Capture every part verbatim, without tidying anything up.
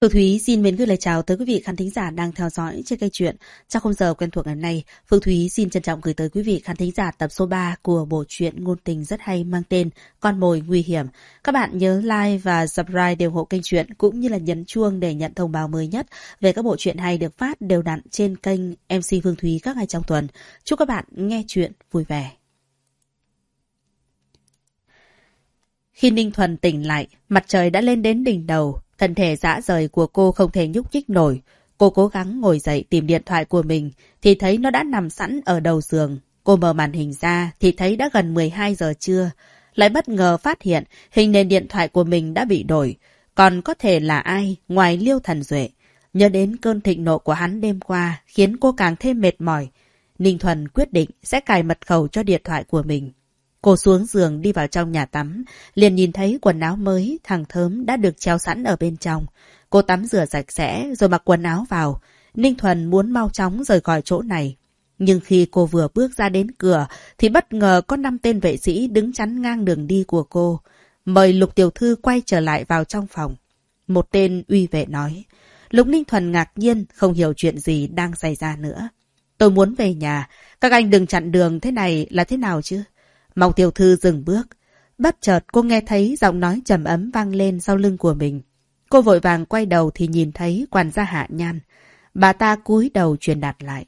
Phương Thúy xin mến gửi lời chào tới quý vị khán thính giả đang theo dõi trên kênh truyện. Trong khung giờ quen thuộc ngày hôm nay, Phương Thúy xin trân trọng gửi tới quý vị khán thính giả tập số ba của bộ truyện ngôn tình rất hay mang tên Con mồi nguy hiểm. Các bạn nhớ like và subscribe để ủng hộ kênh truyện cũng như là nhấn chuông để nhận thông báo mới nhất về các bộ truyện hay được phát đều đặn trên kênh em xê Phương Thúy các ngày trong tuần. Chúc các bạn nghe truyện vui vẻ. Khi Ninh Thuần tỉnh lại, mặt trời đã lên đến đỉnh đầu. Thân thể rã rời của cô không thể nhúc nhích nổi. Cô cố gắng ngồi dậy tìm điện thoại của mình thì thấy nó đã nằm sẵn ở đầu giường. Cô mở màn hình ra thì thấy đã gần mười hai giờ trưa. Lại bất ngờ phát hiện hình nền điện thoại của mình đã bị đổi. Còn có thể là ai ngoài Liêu Thần Duệ. Nhớ đến cơn thịnh nộ của hắn đêm qua khiến cô càng thêm mệt mỏi. Ninh Thuần quyết định sẽ cài mật khẩu cho điện thoại của mình. Cô xuống giường đi vào trong nhà tắm, liền nhìn thấy quần áo mới, thằng Thớm đã được treo sẵn ở bên trong. Cô tắm rửa sạch sẽ rồi mặc quần áo vào. Ninh Thuần muốn mau chóng rời khỏi chỗ này. Nhưng khi cô vừa bước ra đến cửa thì bất ngờ có năm tên vệ sĩ đứng chắn ngang đường đi của cô. Mời Lục tiểu thư quay trở lại vào trong phòng. Một tên uy vệ nói. Lục Ninh Thuần ngạc nhiên không hiểu chuyện gì đang xảy ra nữa. Tôi muốn về nhà, các anh đừng chặn đường thế này là thế nào chứ? Mong tiểu thư dừng bước. Bất chợt cô nghe thấy giọng nói trầm ấm vang lên sau lưng của mình. Cô vội vàng quay đầu thì nhìn thấy quản gia Hạ Nhan. Bà ta cúi đầu truyền đạt lại.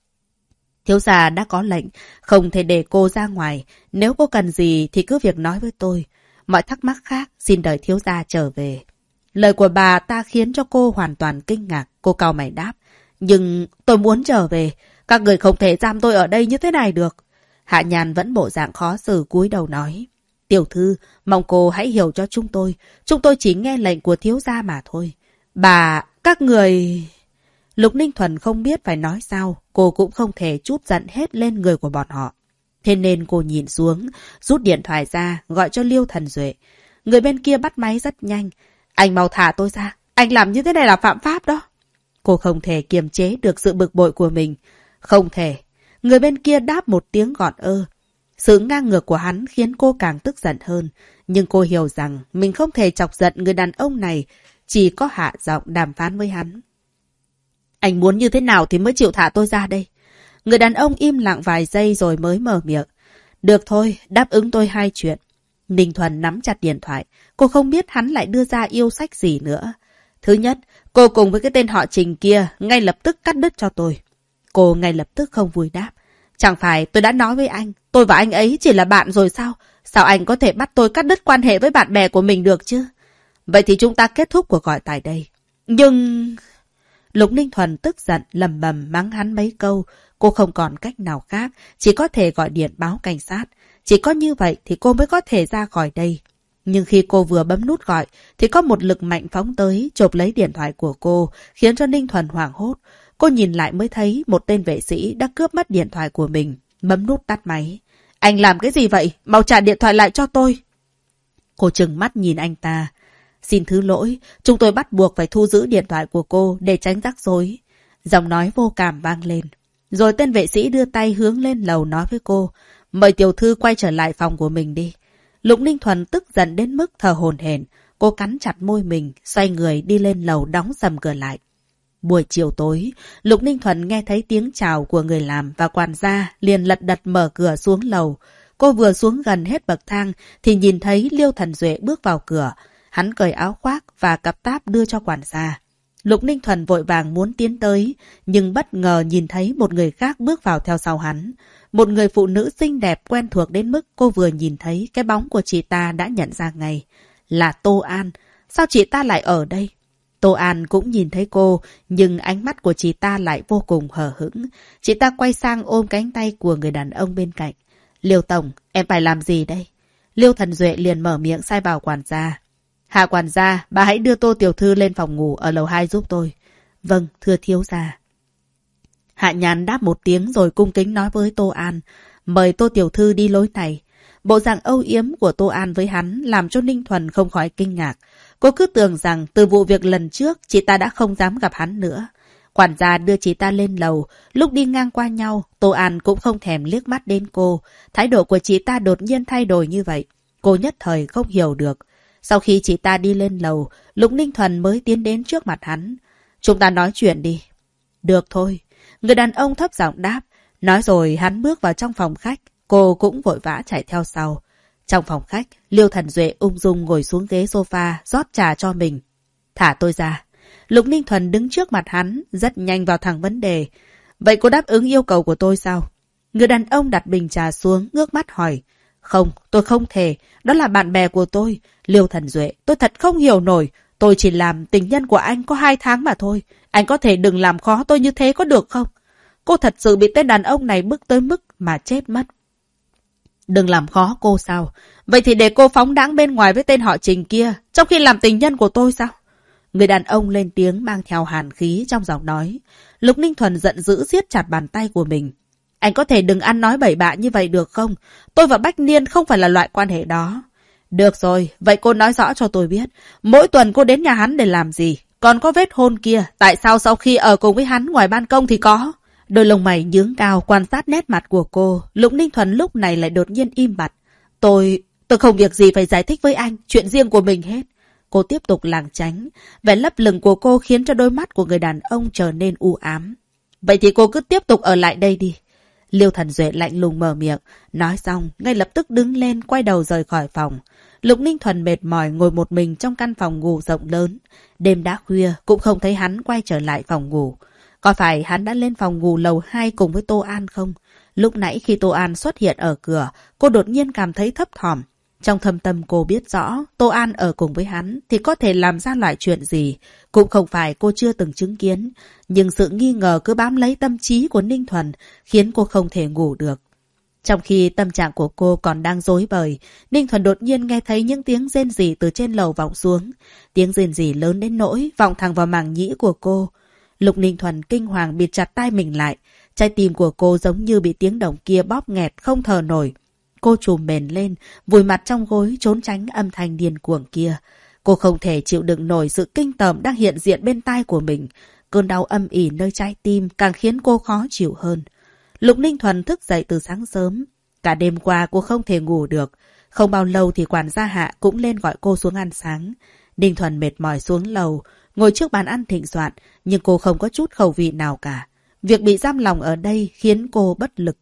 Thiếu gia đã có lệnh, không thể để cô ra ngoài. Nếu cô cần gì thì cứ việc nói với tôi. Mọi thắc mắc khác xin đợi thiếu gia trở về. Lời của bà ta khiến cho cô hoàn toàn kinh ngạc. Cô cau mày đáp. Nhưng tôi muốn trở về. Các người không thể giam tôi ở đây như thế này được. Hạ Nhan vẫn bộ dạng khó xử cúi đầu nói. Tiểu thư, mong cô hãy hiểu cho chúng tôi. Chúng tôi chỉ nghe lệnh của thiếu gia mà thôi. Bà, các người... Lục Ninh Thuần không biết phải nói sao. Cô cũng không thể trút giận hết lên người của bọn họ. Thế nên cô nhìn xuống, rút điện thoại ra, gọi cho Liêu Thần Duệ. Người bên kia bắt máy rất nhanh. Anh mau thả tôi ra. Anh làm như thế này là phạm pháp đó. Cô không thể kiềm chế được sự bực bội của mình. Không thể. Người bên kia đáp một tiếng gọn ơ. Sự ngang ngược của hắn khiến cô càng tức giận hơn. Nhưng cô hiểu rằng mình không thể chọc giận người đàn ông này. Chỉ có hạ giọng đàm phán với hắn. Anh muốn như thế nào thì mới chịu thả tôi ra đây? Người đàn ông im lặng vài giây rồi mới mở miệng. Được thôi, đáp ứng tôi hai chuyện. Ninh Thuần nắm chặt điện thoại. Cô không biết hắn lại đưa ra yêu sách gì nữa. Thứ nhất, cô cùng với cái tên họ Trình kia ngay lập tức cắt đứt cho tôi. Cô ngay lập tức không vui đáp. Chẳng phải tôi đã nói với anh, tôi và anh ấy chỉ là bạn rồi sao? Sao anh có thể bắt tôi cắt đứt quan hệ với bạn bè của mình được chứ? Vậy thì chúng ta kết thúc cuộc gọi tại đây. Nhưng... Lục Ninh Thuần tức giận lầm bầm mắng hắn mấy câu. Cô không còn cách nào khác, chỉ có thể gọi điện báo cảnh sát. Chỉ có như vậy thì cô mới có thể ra khỏi đây. Nhưng khi cô vừa bấm nút gọi thì có một lực mạnh phóng tới chộp lấy điện thoại của cô, khiến cho Ninh Thuần hoảng hốt. Cô nhìn lại mới thấy một tên vệ sĩ đã cướp mất điện thoại của mình, bấm nút tắt máy. Anh làm cái gì vậy? Mau trả điện thoại lại cho tôi. Cô trừng mắt nhìn anh ta. Xin thứ lỗi, chúng tôi bắt buộc phải thu giữ điện thoại của cô để tránh rắc rối. Giọng nói vô cảm vang lên. Rồi tên vệ sĩ đưa tay hướng lên lầu nói với cô. Mời tiểu thư quay trở lại phòng của mình đi. Lục Ninh Thuần tức giận đến mức thở hổn hển. Cô cắn chặt môi mình, xoay người đi lên lầu đóng sầm cửa lại. Buổi chiều tối, Lục Ninh Thuần nghe thấy tiếng chào của người làm và quản gia liền lật đật mở cửa xuống lầu. Cô vừa xuống gần hết bậc thang thì nhìn thấy Liêu Thần Duệ bước vào cửa. Hắn cởi áo khoác và cặp táp đưa cho quản gia. Lục Ninh Thuần vội vàng muốn tiến tới, nhưng bất ngờ nhìn thấy một người khác bước vào theo sau hắn. Một người phụ nữ xinh đẹp quen thuộc đến mức cô vừa nhìn thấy cái bóng của chị ta đã nhận ra ngay. Là Tô An. Sao chị ta lại ở đây? Tô An cũng nhìn thấy cô, nhưng ánh mắt của chị ta lại vô cùng hờ hững. Chị ta quay sang ôm cánh tay của người đàn ông bên cạnh. Liêu Tổng, em phải làm gì đây? Liêu Thần Duệ liền mở miệng sai bảo quản gia. Hạ quản gia, bà hãy đưa Tô tiểu thư lên phòng ngủ ở lầu hai giúp tôi. Vâng, thưa thiếu gia. Hạ Nhan đáp một tiếng rồi cung kính nói với Tô An. Mời Tô tiểu thư đi lối này. Bộ dạng âu yếm của Tô An với hắn làm cho Ninh Thuần không khỏi kinh ngạc. Cô cứ tưởng rằng từ vụ việc lần trước chị ta đã không dám gặp hắn nữa. Quản gia đưa chị ta lên lầu. Lúc đi ngang qua nhau, Tô An cũng không thèm liếc mắt đến cô. Thái độ của chị ta đột nhiên thay đổi như vậy. Cô nhất thời không hiểu được. Sau khi chị ta đi lên lầu, Lục Ninh Thuần mới tiến đến trước mặt hắn. Chúng ta nói chuyện đi. Được thôi. Người đàn ông thấp giọng đáp. Nói rồi hắn bước vào trong phòng khách. Cô cũng vội vã chạy theo sau. Trong phòng khách, Liêu Thần Duệ ung dung ngồi xuống ghế sofa, rót trà cho mình. Thả tôi ra. Lục Ninh Thuần đứng trước mặt hắn, rất nhanh vào thẳng vấn đề. Vậy cô đáp ứng yêu cầu của tôi sao? Người đàn ông đặt bình trà xuống, ngước mắt hỏi. Không, tôi không thể. Đó là bạn bè của tôi. Liêu Thần Duệ, tôi thật không hiểu nổi. Tôi chỉ làm tình nhân của anh có hai tháng mà thôi. Anh có thể đừng làm khó tôi như thế có được không? Cô thật sự bị tên đàn ông này bức tới mức mà chết mất. Đừng làm khó cô sao? Vậy thì để cô phóng đãng bên ngoài với tên họ Trình kia, trong khi làm tình nhân của tôi sao? Người đàn ông lên tiếng mang theo hàn khí trong giọng nói. Lục Ninh Thuần giận dữ siết chặt bàn tay của mình. Anh có thể đừng ăn nói bậy bạ như vậy được không? Tôi và Bách Niên không phải là loại quan hệ đó. Được rồi, vậy cô nói rõ cho tôi biết. Mỗi tuần cô đến nhà hắn để làm gì? Còn có vết hôn kia, tại sao sau khi ở cùng với hắn ngoài ban công thì có? Đôi lông mày nhướng cao quan sát nét mặt của cô. Lục Ninh Thuần lúc này lại đột nhiên im bặt. Tôi... tôi không việc gì phải giải thích với anh. Chuyện riêng của mình hết. Cô tiếp tục lảng tránh. Vẻ lấp lửng của cô khiến cho đôi mắt của người đàn ông trở nên u ám. Vậy thì cô cứ tiếp tục ở lại đây đi. Liêu Thần Duệ lạnh lùng mở miệng. Nói xong, ngay lập tức đứng lên quay đầu rời khỏi phòng. Lục Ninh Thuần mệt mỏi ngồi một mình trong căn phòng ngủ rộng lớn. Đêm đã khuya cũng không thấy hắn quay trở lại phòng ngủ. Có phải hắn đã lên phòng ngủ lầu hai cùng với Tô An không? Lúc nãy khi Tô An xuất hiện ở cửa, cô đột nhiên cảm thấy thấp thỏm. Trong thâm tâm cô biết rõ, Tô An ở cùng với hắn thì có thể làm ra loại chuyện gì. Cũng không phải cô chưa từng chứng kiến, nhưng sự nghi ngờ cứ bám lấy tâm trí của Ninh Thuần, khiến cô không thể ngủ được. Trong khi tâm trạng của cô còn đang rối bời, Ninh Thuần đột nhiên nghe thấy những tiếng rên rỉ từ trên lầu vọng xuống. Tiếng rên rỉ lớn đến nỗi vọng thẳng vào màng nhĩ của cô. Lục Ninh Thuần kinh hoàng bịt chặt tai mình lại. Trái tim của cô giống như bị tiếng động kia bóp nghẹt không thở nổi. Cô trùm mền lên, vùi mặt trong gối trốn tránh âm thanh điên cuồng kia. Cô không thể chịu đựng nổi sự kinh tởm đang hiện diện bên tai của mình. Cơn đau âm ỉ nơi trái tim càng khiến cô khó chịu hơn. Lục Ninh Thuần thức dậy từ sáng sớm. Cả đêm qua cô không thể ngủ được. Không bao lâu thì quản gia Hạ cũng lên gọi cô xuống ăn sáng. Ninh Thuần mệt mỏi xuống lầu, ngồi trước bàn ăn thịnh soạn, nhưng cô không có chút khẩu vị nào cả. Việc bị giam lòng ở đây khiến cô bất lực.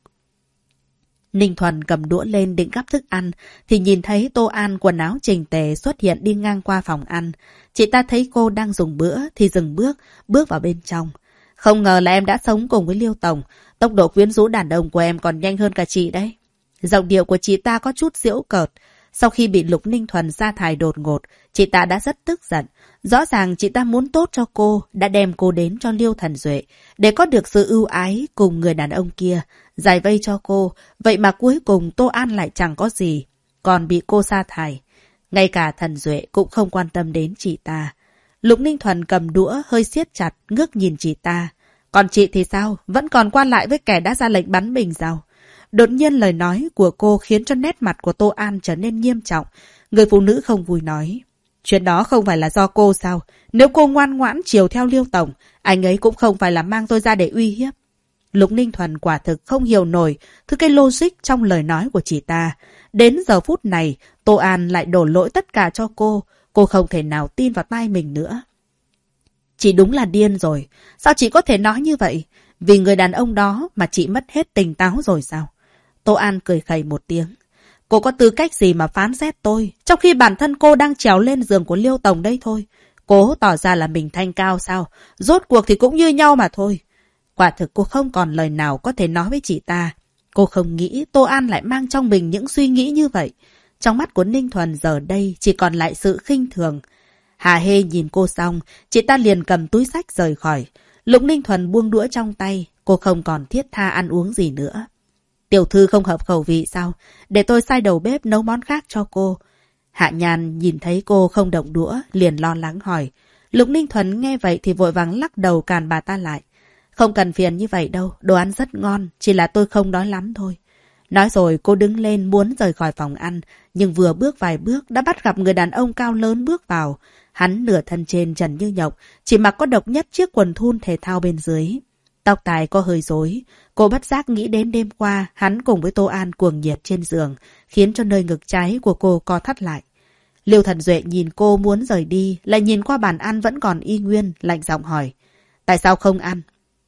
Ninh Thuần cầm đũa lên định gắp thức ăn, thì nhìn thấy Tô An quần áo chỉnh tề xuất hiện đi ngang qua phòng ăn. Chị ta thấy cô đang dùng bữa thì dừng bước, bước vào bên trong. Không ngờ là em đã sống cùng với Liêu Tổng, tốc độ quyến rũ đàn ông của em còn nhanh hơn cả chị đấy. Giọng điệu của chị ta có chút giễu cợt. Sau khi bị Lục Ninh Thuần sa thải đột ngột, chị ta đã rất tức giận. Rõ ràng chị ta muốn tốt cho cô, đã đem cô đến cho Liêu Thần Duệ, để có được sự ưu ái cùng người đàn ông kia, giải vây cho cô. Vậy mà cuối cùng Tô An lại chẳng có gì, còn bị cô sa thải. Ngay cả Thần Duệ cũng không quan tâm đến chị ta. Lục Ninh Thuần cầm đũa hơi siết chặt, ngước nhìn chị ta. Còn chị thì sao? Vẫn còn qua lại với kẻ đã ra lệnh bắn mình sao? Đột nhiên lời nói của cô khiến cho nét mặt của Tô An trở nên nghiêm trọng. Người phụ nữ không vui nói. Chuyện đó không phải là do cô sao? Nếu cô ngoan ngoãn chiều theo Liêu Tổng, anh ấy cũng không phải là mang tôi ra để uy hiếp. Lục Ninh Thuần quả thực không hiểu nổi thứ cái logic trong lời nói của chị ta. Đến giờ phút này, Tô An lại đổ lỗi tất cả cho cô. Cô không thể nào tin vào tai mình nữa. Chị đúng là điên rồi. Sao chị có thể nói như vậy? Vì người đàn ông đó mà chị mất hết tỉnh táo rồi sao? Tô An cười khẩy một tiếng. Cô có tư cách gì mà phán xét tôi, trong khi bản thân cô đang trèo lên giường của Liêu Tổng đây thôi. Cố tỏ ra là mình thanh cao sao? Rốt cuộc thì cũng như nhau mà thôi. Quả thực cô không còn lời nào có thể nói với chị ta. Cô không nghĩ Tô An lại mang trong mình những suy nghĩ như vậy. Trong mắt của Ninh Thuần giờ đây chỉ còn lại sự khinh thường. Hà hê nhìn cô xong, chị ta liền cầm túi sách rời khỏi. Lục Ninh Thuần buông đũa trong tay, cô không còn thiết tha ăn uống gì nữa. Tiểu thư không hợp khẩu vị sao? Để tôi sai đầu bếp nấu món khác cho cô. Hạ Nhàn nhìn thấy cô không động đũa, liền lo lắng hỏi. Lục Ninh Thuần nghe vậy thì vội vàng lắc đầu càn bà ta lại. Không cần phiền như vậy đâu, đồ ăn rất ngon, chỉ là tôi không đói lắm thôi. Nói rồi cô đứng lên muốn rời khỏi phòng ăn, nhưng vừa bước vài bước đã bắt gặp người đàn ông cao lớn bước vào. Hắn nửa thân trên trần như nhộng, chỉ mặc có độc nhất chiếc quần thun thể thao bên dưới. Tóc tai có hơi rối, cô bất giác nghĩ đến đêm qua hắn cùng với Tô An cuồng nhiệt trên giường, khiến cho nơi ngực trái của cô co thắt lại. Liêu Thần Duệ nhìn cô muốn rời đi, lại nhìn qua bàn ăn vẫn còn y nguyên, lạnh giọng hỏi. Tại sao không ăn?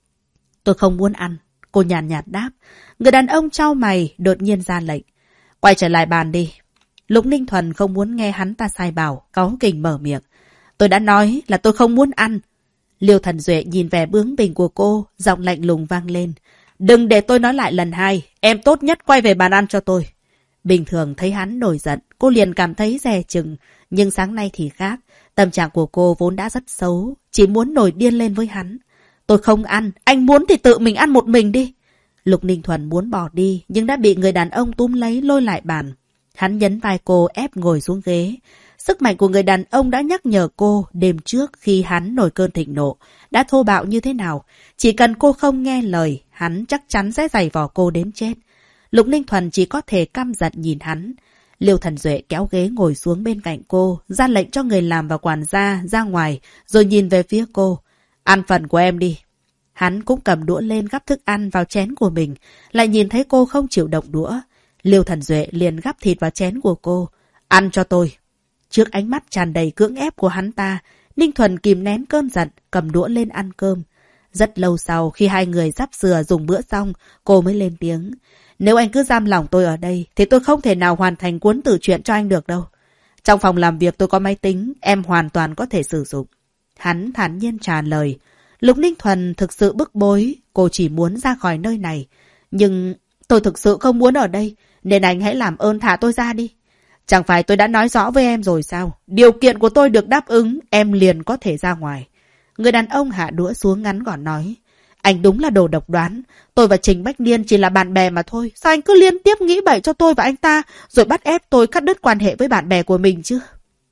Tôi không muốn ăn. Cô nhàn nhạt, nhạt đáp. Người đàn ông chau mày, đột nhiên ra lệnh. Quay trở lại bàn đi. Lục Ninh Thuần không muốn nghe hắn ta sai bảo, cáu kỉnh mở miệng. Tôi đã nói là tôi không muốn ăn. Liêu Thần Duệ nhìn vẻ bướng bỉnh của cô, giọng lạnh lùng vang lên. Đừng để tôi nói lại lần hai, em tốt nhất quay về bàn ăn cho tôi. Bình thường thấy hắn nổi giận, cô liền cảm thấy dè chừng, nhưng sáng nay thì khác. Tâm trạng của cô vốn đã rất xấu, chỉ muốn nổi điên lên với hắn. Tôi không ăn, anh muốn thì tự mình ăn một mình đi. Lục Ninh Thuần muốn bỏ đi, nhưng đã bị người đàn ông túm lấy lôi lại bàn. Hắn nhấn vai cô ép ngồi xuống ghế. Sức mạnh của người đàn ông đã nhắc nhở cô đêm trước khi hắn nổi cơn thịnh nộ, đã thô bạo như thế nào. Chỉ cần cô không nghe lời, hắn chắc chắn sẽ giày vò cô đến chết. Lục Ninh Thuần chỉ có thể căm giận nhìn hắn. Liêu Thần Duệ kéo ghế ngồi xuống bên cạnh cô, ra lệnh cho người làm và quản gia ra ngoài, rồi nhìn về phía cô. Ăn phần của em đi. Hắn cũng cầm đũa lên gắp thức ăn vào chén của mình, lại nhìn thấy cô không chịu động đũa. Liêu Thần Duệ liền gắp thịt vào chén của cô. Ăn cho tôi. Trước ánh mắt tràn đầy cưỡng ép của hắn ta, Ninh Thuần kìm nén cơn giận, cầm đũa lên ăn cơm. Rất lâu sau, khi hai người sắp sửa dùng bữa xong, cô mới lên tiếng. Nếu anh cứ giam lòng tôi ở đây, thì tôi không thể nào hoàn thành cuốn tự truyện cho anh được đâu. Trong phòng làm việc tôi có máy tính, em hoàn toàn có thể sử dụng. Hắn thản nhiên trả lời. Lục Ninh Thuần thực sự bức bối, cô chỉ muốn ra khỏi nơi này. Nhưng tôi thực sự không muốn ở đây, nên anh hãy làm ơn thả tôi ra đi. Chẳng phải tôi đã nói rõ với em rồi sao? Điều kiện của tôi được đáp ứng, em liền có thể ra ngoài. Người đàn ông hạ đũa xuống ngắn gọn nói. Anh đúng là đồ độc đoán. Tôi và Trình Bách Niên chỉ là bạn bè mà thôi. Sao anh cứ liên tiếp nghĩ bậy cho tôi và anh ta, rồi bắt ép tôi cắt đứt quan hệ với bạn bè của mình chứ?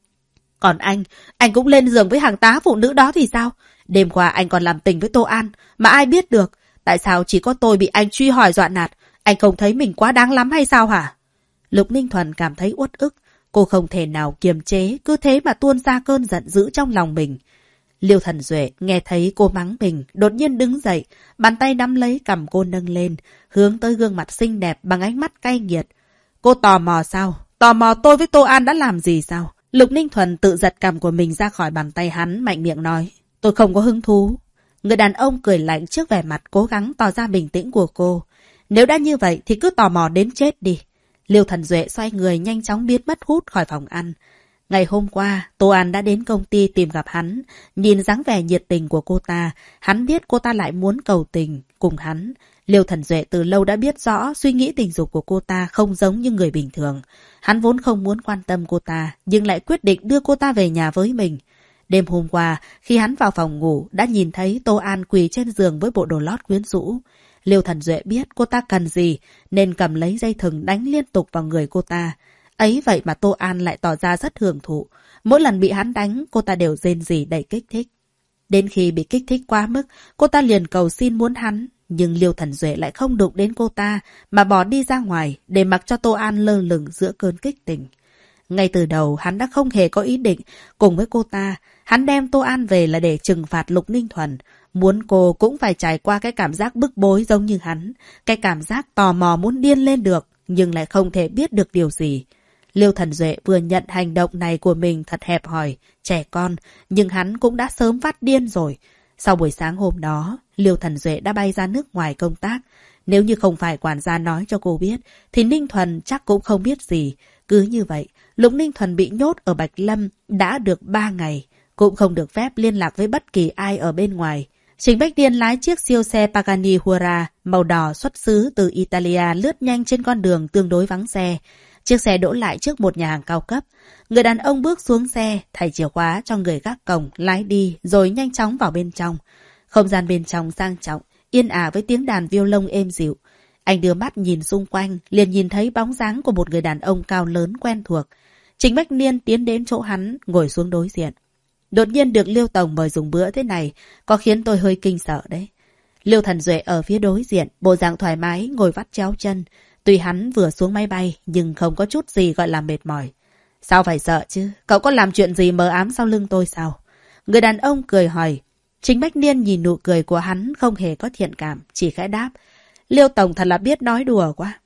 Còn anh, anh cũng lên giường với hàng tá phụ nữ đó thì sao? Đêm qua anh còn làm tình với Tô An, mà ai biết được? Tại sao chỉ có tôi bị anh truy hỏi dọa nạt? Anh không thấy mình quá đáng lắm hay sao hả? Lục Ninh Thuần cảm thấy uất ức. Cô không thể nào kiềm chế, cứ thế mà tuôn ra cơn giận dữ trong lòng mình. Liêu Thần Duệ nghe thấy cô mắng mình, đột nhiên đứng dậy, bàn tay nắm lấy cằm cô nâng lên, hướng tới gương mặt xinh đẹp bằng ánh mắt cay nghiệt. Cô tò mò sao? Tò mò tôi với Tô An đã làm gì sao? Lục Ninh Thuần tự giật cằm của mình ra khỏi bàn tay hắn, mạnh miệng nói. Tôi không có hứng thú. Người đàn ông cười lạnh trước vẻ mặt cố gắng tỏ ra bình tĩnh của cô. Nếu đã như vậy thì cứ tò mò đến chết đi. Liêu Thần Duệ xoay người nhanh chóng biến mất hút khỏi phòng ăn. Ngày hôm qua, Tô An đã đến công ty tìm gặp hắn. Nhìn dáng vẻ nhiệt tình của cô ta, hắn biết cô ta lại muốn cầu tình cùng hắn. Liêu Thần Duệ từ lâu đã biết rõ suy nghĩ tình dục của cô ta không giống như người bình thường. Hắn vốn không muốn quan tâm cô ta, nhưng lại quyết định đưa cô ta về nhà với mình. Đêm hôm qua, khi hắn vào phòng ngủ, đã nhìn thấy Tô An quỳ trên giường với bộ đồ lót quyến rũ. Liêu Thần Duệ biết cô ta cần gì, nên cầm lấy dây thừng đánh liên tục vào người cô ta. Ấy vậy mà Tô An lại tỏ ra rất hưởng thụ. Mỗi lần bị hắn đánh, cô ta đều rên rỉ đầy kích thích. Đến khi bị kích thích quá mức, cô ta liền cầu xin muốn hắn. Nhưng Liêu Thần Duệ lại không đụng đến cô ta, mà bỏ đi ra ngoài, để mặc cho Tô An lơ lửng giữa cơn kích tình. Ngay từ đầu, hắn đã không hề có ý định cùng với cô ta. Hắn đem Tô An về là để trừng phạt Lục Ninh Thuần. Muốn cô cũng phải trải qua cái cảm giác bức bối giống như hắn. Cái cảm giác tò mò muốn điên lên được, nhưng lại không thể biết được điều gì. Liêu Thần Duệ vừa nhận hành động này của mình thật hẹp hòi, trẻ con, nhưng hắn cũng đã sớm phát điên rồi. Sau buổi sáng hôm đó, Liêu Thần Duệ đã bay ra nước ngoài công tác. Nếu như không phải quản gia nói cho cô biết, thì Ninh Thuần chắc cũng không biết gì. Cứ như vậy, Lục Ninh Thuần bị nhốt ở Bạch Lâm đã được ba ngày, cũng không được phép liên lạc với bất kỳ ai ở bên ngoài. Trình Bách Điên lái chiếc siêu xe Pagani Huayra màu đỏ xuất xứ từ Italia lướt nhanh trên con đường tương đối vắng xe. Chiếc xe đỗ lại trước một nhà hàng cao cấp. Người đàn ông bước xuống xe, thảy chìa khóa cho người gác cổng, lái đi, rồi nhanh chóng vào bên trong. Không gian bên trong sang trọng, yên ả với tiếng đàn violon êm dịu. Anh đưa mắt nhìn xung quanh, liền nhìn thấy bóng dáng của một người đàn ông cao lớn quen thuộc. Trình Bách Niên tiến đến chỗ hắn, ngồi xuống đối diện. Đột nhiên được Liêu Tổng mời dùng bữa thế này, có khiến tôi hơi kinh sợ đấy. Liêu Thần Duệ ở phía đối diện, bộ dạng thoải mái, ngồi vắt chéo chân. Tuy hắn vừa xuống máy bay, nhưng không có chút gì gọi là mệt mỏi. Sao phải sợ chứ? Cậu có làm chuyện gì mờ ám sau lưng tôi sao? Người đàn ông cười hỏi. Trình Bách Niên nhìn nụ cười của hắn không hề có thiện cảm, chỉ khẽ đáp. Liêu Tổng thật là biết nói đùa quá.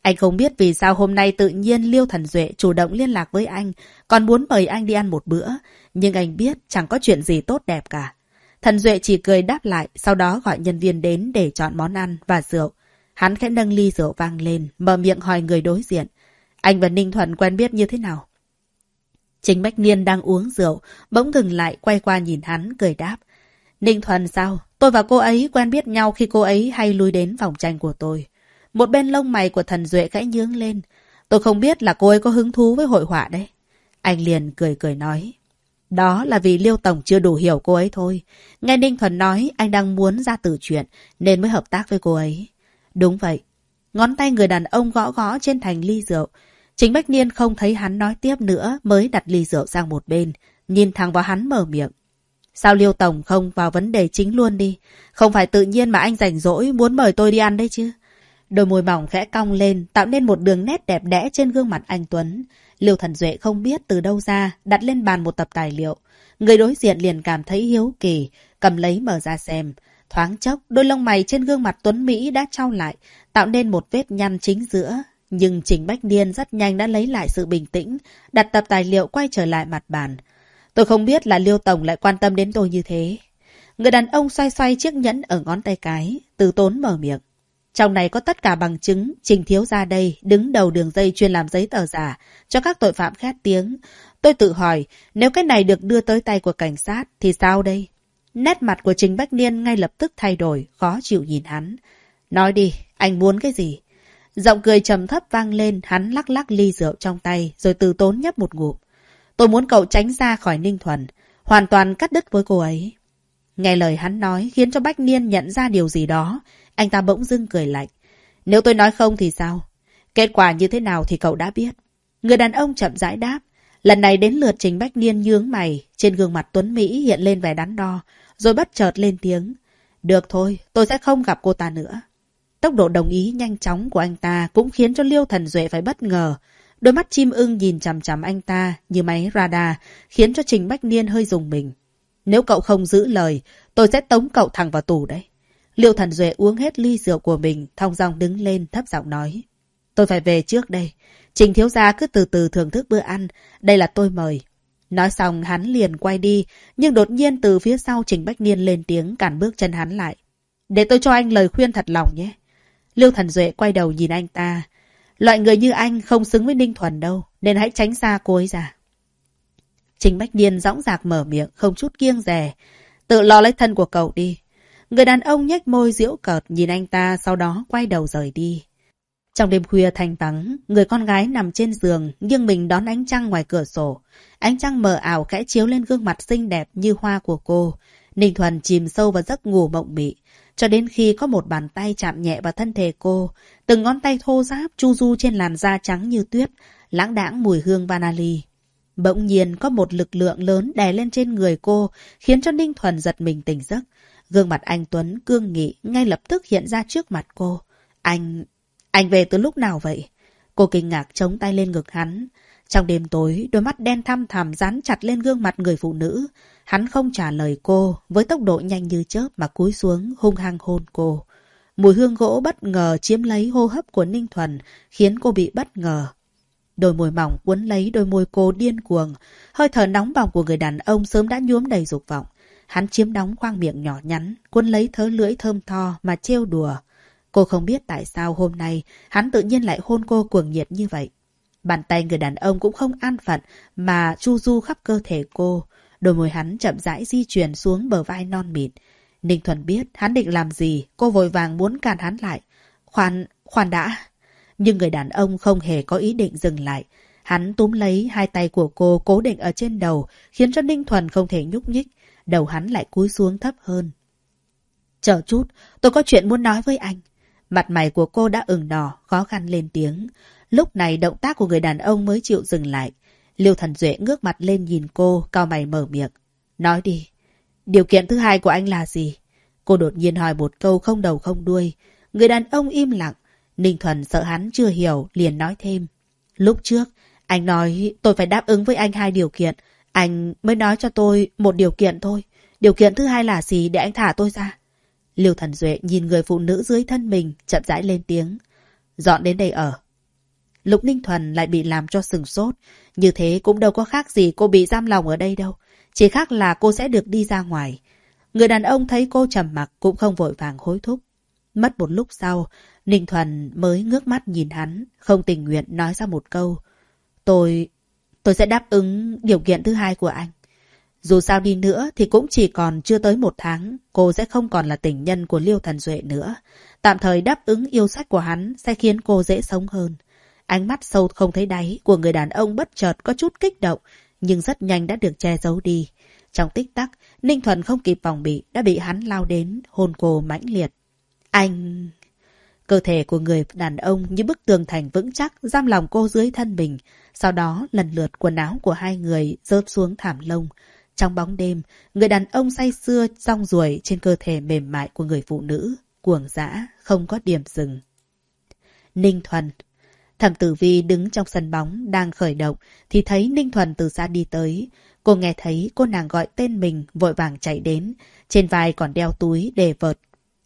Anh không biết vì sao hôm nay tự nhiên Liêu Thần Duệ chủ động liên lạc với anh, còn muốn mời anh đi ăn một bữa. Nhưng anh biết chẳng có chuyện gì tốt đẹp cả. Thần Duệ chỉ cười đáp lại, sau đó gọi nhân viên đến để chọn món ăn và rượu. Hắn khẽ nâng ly rượu vang lên, mở miệng hỏi người đối diện. Anh và Ninh Thuần quen biết như thế nào? Trình Bách Niên đang uống rượu, bỗng ngừng lại quay qua nhìn hắn, cười đáp. Ninh Thuần sao? Tôi và cô ấy quen biết nhau khi cô ấy hay lui đến phòng tranh của tôi. Một bên lông mày của Thần Duệ khẽ nhướng lên. Tôi không biết là cô ấy có hứng thú với hội họa đấy. Anh liền cười cười nói. Đó là vì Liêu Tổng chưa đủ hiểu cô ấy thôi. Nghe Ninh Thuần nói anh đang muốn ra từ chuyện nên mới hợp tác với cô ấy. Đúng vậy. Ngón tay người đàn ông gõ gõ trên thành ly rượu. Trình Bách Niên không thấy hắn nói tiếp nữa mới đặt ly rượu sang một bên. Nhìn thẳng vào hắn mở miệng. Sao Liêu Tổng không vào vấn đề chính luôn đi? Không phải tự nhiên mà anh rảnh rỗi muốn mời tôi đi ăn đấy chứ? Đôi môi mỏng khẽ cong lên tạo nên một đường nét đẹp đẽ trên gương mặt anh Tuấn. Liêu Thần Duệ không biết từ đâu ra đặt lên bàn một tập tài liệu. Người đối diện liền cảm thấy hiếu kỳ, cầm lấy mở ra xem. Thoáng chốc, đôi lông mày trên gương mặt Tuấn Mỹ đã trao lại, tạo nên một vết nhăn chính giữa. Nhưng Trình Bách Niên rất nhanh đã lấy lại sự bình tĩnh, đặt tập tài liệu quay trở lại mặt bàn. Tôi không biết là Liêu Tổng lại quan tâm đến tôi như thế. Người đàn ông xoay xoay chiếc nhẫn ở ngón tay cái, từ tốn mở miệng. Trong này có tất cả bằng chứng, Trình thiếu gia đây đứng đầu đường dây chuyên làm giấy tờ giả cho các tội phạm khét tiếng. Tôi tự hỏi, nếu cái này được đưa tới tay của cảnh sát thì sao đây? Nét mặt của Trình Bách Niên ngay lập tức thay đổi, khó chịu nhìn hắn. Nói đi, anh muốn cái gì? Giọng cười trầm thấp vang lên, hắn lắc lắc ly rượu trong tay rồi từ tốn nhấp một ngụm. Tôi muốn cậu tránh ra khỏi Ninh Thuần, hoàn toàn cắt đứt với cô ấy. Nghe lời hắn nói khiến cho Bách Niên nhận ra điều gì đó. Anh ta bỗng dưng cười lạnh. Nếu tôi nói không thì sao? Kết quả như thế nào thì cậu đã biết. Người đàn ông chậm rãi đáp. Lần này đến lượt Trình Bách Niên nhướng mày. Trên gương mặt Tuấn Mỹ hiện lên vẻ đắn đo. Rồi bất chợt lên tiếng. Được thôi, tôi sẽ không gặp cô ta nữa. Tốc độ đồng ý nhanh chóng của anh ta cũng khiến cho Liêu Thần Duệ phải bất ngờ. Đôi mắt chim ưng nhìn chằm chằm anh ta như máy radar, khiến cho Trình Bách Niên hơi rùng mình. Nếu cậu không giữ lời, tôi sẽ tống cậu thẳng vào tù đấy. Liêu Thần Duệ uống hết ly rượu của mình, thong dong đứng lên thấp giọng nói. Tôi phải về trước đây. Trình thiếu gia cứ từ từ thưởng thức bữa ăn, đây là tôi mời. Nói xong hắn liền quay đi, nhưng đột nhiên từ phía sau Trình Bách Niên lên tiếng cản bước chân hắn lại. Để tôi cho anh lời khuyên thật lòng nhé. Liêu Thần Duệ quay đầu nhìn anh ta. Loại người như anh không xứng với Ninh Thuần đâu, nên hãy tránh xa cô ấy ra. Trình Bách Niên dõng dạc mở miệng, không chút kiêng dè. Tự lo lấy thân của cậu đi. Người đàn ông nhếch môi giễu cợt nhìn anh ta, sau đó quay đầu rời đi. Trong đêm khuya thanh vắng, người con gái nằm trên giường, nghiêng mình đón ánh trăng ngoài cửa sổ. Ánh trăng mờ ảo khẽ chiếu lên gương mặt xinh đẹp như hoa của cô. Ninh Thuần chìm sâu vào giấc ngủ mộng mị, cho đến khi có một bàn tay chạm nhẹ vào thân thể cô. Từng ngón tay thô ráp chu du trên làn da trắng như tuyết, lãng đãng mùi hương vanali. Bỗng nhiên có một lực lượng lớn đè lên trên người cô, khiến cho Ninh Thuần giật mình tỉnh giấc. Gương mặt anh Tuấn cương nghị ngay lập tức hiện ra trước mặt cô. Anh... anh về từ lúc nào vậy? Cô kinh ngạc chống tay lên ngực hắn. Trong đêm tối, đôi mắt đen thăm thẳm dán chặt lên gương mặt người phụ nữ. Hắn không trả lời cô, với tốc độ nhanh như chớp mà cúi xuống hung hăng hôn cô. Mùi hương gỗ bất ngờ chiếm lấy hô hấp của Ninh Thuần, khiến cô bị bất ngờ. Đôi môi mỏng cuốn lấy đôi môi cô điên cuồng. Hơi thở nóng bỏng của người đàn ông sớm đã nhuốm đầy dục vọng. Hắn chiếm đóng khoang miệng nhỏ nhắn, cuốn lấy thớ lưỡi thơm tho mà trêu đùa. Cô không biết tại sao hôm nay hắn tự nhiên lại hôn cô cuồng nhiệt như vậy. Bàn tay người đàn ông cũng không an phận mà chu du khắp cơ thể cô. Đôi môi hắn chậm rãi di chuyển xuống bờ vai non mịn. Ninh Thuần biết hắn định làm gì, cô vội vàng muốn cản hắn lại. Khoan, khoan đã. Nhưng người đàn ông không hề có ý định dừng lại. Hắn túm lấy hai tay của cô cố định ở trên đầu, khiến cho Ninh Thuần không thể nhúc nhích. Đầu hắn lại cúi xuống thấp hơn. Chờ chút, tôi có chuyện muốn nói với anh. Mặt mày của cô đã ửng đỏ, khó khăn lên tiếng. Lúc này động tác của người đàn ông mới chịu dừng lại. Liêu Thần Duệ ngước mặt lên nhìn cô, cau mày mở miệng. Nói đi. Điều kiện thứ hai của anh là gì? Cô đột nhiên hỏi một câu không đầu không đuôi. Người đàn ông im lặng. Ninh Thuần sợ hắn chưa hiểu, liền nói thêm. Lúc trước, anh nói tôi phải đáp ứng với anh hai điều kiện. Anh mới nói cho tôi một điều kiện thôi. Điều kiện thứ hai là gì để anh thả tôi ra? Liêu Thần Duệ nhìn người phụ nữ dưới thân mình, chậm rãi lên tiếng. Dọn đến đây ở. Lục Ninh Thuần lại bị làm cho sừng sốt. Như thế cũng đâu có khác gì cô bị giam lòng ở đây đâu. Chỉ khác là cô sẽ được đi ra ngoài. Người đàn ông thấy cô trầm mặc cũng không vội vàng hối thúc. Mất một lúc sau, Ninh Thuần mới ngước mắt nhìn hắn, không tình nguyện nói ra một câu. Tôi... tôi sẽ đáp ứng điều kiện thứ hai của anh. Dù sao đi nữa thì cũng chỉ còn chưa tới một tháng, cô sẽ không còn là tình nhân của Liêu Thần Duệ nữa. Tạm thời đáp ứng yêu sách của hắn sẽ khiến cô dễ sống hơn. Ánh mắt sâu không thấy đáy của người đàn ông bất chợt có chút kích động, nhưng rất nhanh đã được che giấu đi. Trong tích tắc, Ninh Thuần không kịp phòng bị, đã bị hắn lao đến, hôn cô mãnh liệt. Anh... Cơ thể của người đàn ông như bức tường thành vững chắc, giam lòng cô dưới thân mình. Sau đó, lần lượt quần áo của hai người rớt xuống thảm lông. Trong bóng đêm, người đàn ông say sưa rong ruổi trên cơ thể mềm mại của người phụ nữ, cuồng dã, không có điểm dừng. Ninh Thuần. Thẩm Tử Vi đứng trong sân bóng đang khởi động thì thấy Ninh Thuần từ xa đi tới. Cô nghe thấy cô nàng gọi tên mình, vội vàng chạy đến, trên vai còn đeo túi để vợt.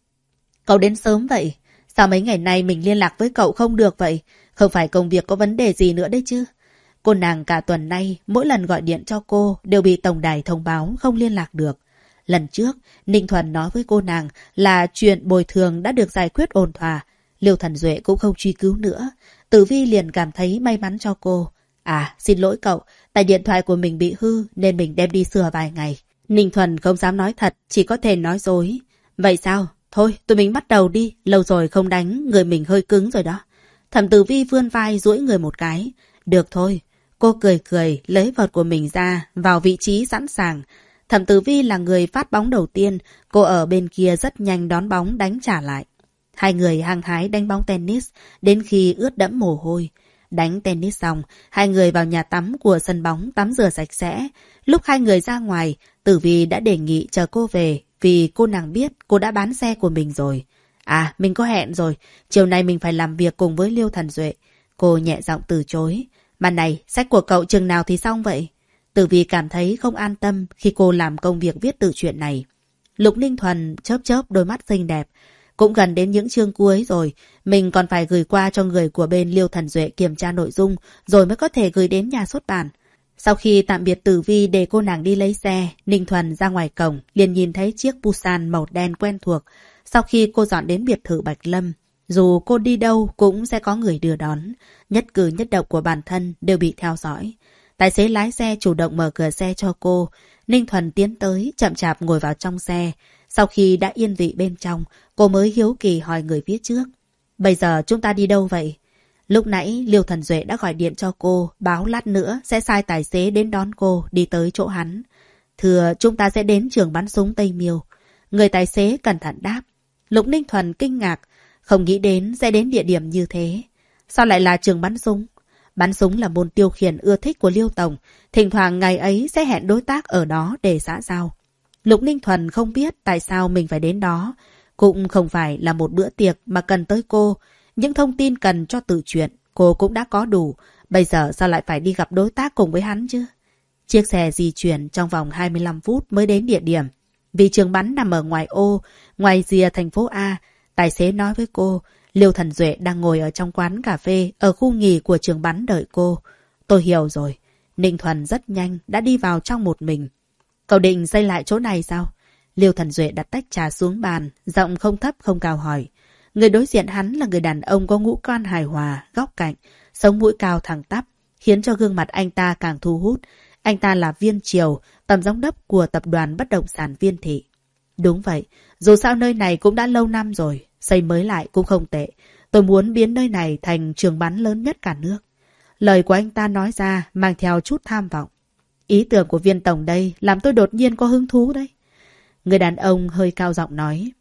Cậu đến sớm vậy? Sao mấy ngày nay mình liên lạc với cậu không được vậy? Không phải công việc có vấn đề gì nữa đấy chứ? Cô nàng cả tuần nay, mỗi lần gọi điện cho cô đều bị tổng đài thông báo không liên lạc được. Lần trước, Ninh Thuần nói với cô nàng là chuyện bồi thường đã được giải quyết ổn thỏa. Liêu Thần Duệ cũng không truy cứu nữa. Tử Vi liền cảm thấy may mắn cho cô. À, xin lỗi cậu, tại điện thoại của mình bị hư nên mình đem đi sửa vài ngày. Ninh Thuần không dám nói thật, chỉ có thể nói dối. Vậy sao? Thôi, tụi mình bắt đầu đi. Lâu rồi không đánh, người mình hơi cứng rồi đó. Thẩm Tử Vi vươn vai duỗi người một cái. Được thôi. Cô cười cười, lấy vợt của mình ra, vào vị trí sẵn sàng. Thẩm Tử Vi là người phát bóng đầu tiên, cô ở bên kia rất nhanh đón bóng đánh trả lại. Hai người hăng hái đánh bóng tennis, đến khi ướt đẫm mồ hôi. Đánh tennis xong, hai người vào nhà tắm của sân bóng tắm rửa sạch sẽ. Lúc hai người ra ngoài, Tử Vi đã đề nghị chờ cô về, vì cô nàng biết cô đã bán xe của mình rồi. À, mình có hẹn rồi, chiều nay mình phải làm việc cùng với Liêu Thần Duệ. Cô nhẹ giọng từ chối. Mà này, sách của cậu chừng nào thì xong vậy? Tử Vi cảm thấy không an tâm khi cô làm công việc viết tự truyện này. Lục Ninh Thuần chớp chớp đôi mắt xinh đẹp. Cũng gần đến những chương cuối rồi, mình còn phải gửi qua cho người của bên Liêu Thần Duệ kiểm tra nội dung, rồi mới có thể gửi đến nhà xuất bản. Sau khi tạm biệt Tử Vi để cô nàng đi lấy xe, Ninh Thuần ra ngoài cổng, liền nhìn thấy chiếc Busan màu đen quen thuộc. Sau khi cô dọn đến biệt thự Bạch Lâm, dù cô đi đâu cũng sẽ có người đưa đón. Nhất cử nhất động của bản thân đều bị theo dõi. Tài xế lái xe chủ động mở cửa xe cho cô. Ninh Thuần tiến tới, chậm chạp ngồi vào trong xe. Sau khi đã yên vị bên trong, cô mới hiếu kỳ hỏi người phía trước. Bây giờ chúng ta đi đâu vậy? Lúc nãy Liêu Thần Duệ đã gọi điện cho cô, báo lát nữa sẽ sai tài xế đến đón cô, đi tới chỗ hắn. Thưa, chúng ta sẽ đến trường bắn súng Tây Miêu. Người tài xế cẩn thận đáp. Lục Ninh Thuần kinh ngạc, không nghĩ đến sẽ đến địa điểm như thế. Sao lại là trường bắn súng? Bắn súng là môn tiêu khiển ưa thích của Liêu Tổng. Thỉnh thoảng ngày ấy sẽ hẹn đối tác ở đó để xã giao. Lục Ninh Thuần không biết tại sao mình phải đến đó. Cũng không phải là một bữa tiệc mà cần tới cô. Những thông tin cần cho tự truyện cô cũng đã có đủ. Bây giờ sao lại phải đi gặp đối tác cùng với hắn chứ? Chiếc xe di chuyển trong vòng hai mươi lăm phút mới đến địa điểm. Vì trường bắn nằm ở ngoài ô, ngoài rìa thành phố A. Tài xế nói với cô, Liêu Thần Duệ đang ngồi ở trong quán cà phê ở khu nghỉ của trường bắn đợi cô. Tôi hiểu rồi. Ninh Thuần rất nhanh đã đi vào trong một mình. Cậu định xây lại chỗ này sao? Liêu Thần Duệ đặt tách trà xuống bàn, giọng không thấp không cao hỏi. Người đối diện hắn là người đàn ông có ngũ quan hài hòa, góc cạnh, sống mũi cao thẳng tắp, khiến cho gương mặt anh ta càng thu hút. Anh ta là Viên Triều, tổng giám đốc của tập đoàn bất động sản Viên Thị. Đúng vậy, dù sao nơi này cũng đã lâu năm rồi, xây mới lại cũng không tệ. Tôi muốn biến nơi này thành trường bắn lớn nhất cả nước. Lời của anh ta nói ra mang theo chút tham vọng. Ý tưởng của Viên Tổng đây làm tôi đột nhiên có hứng thú đấy. Người đàn ông hơi cao giọng nói.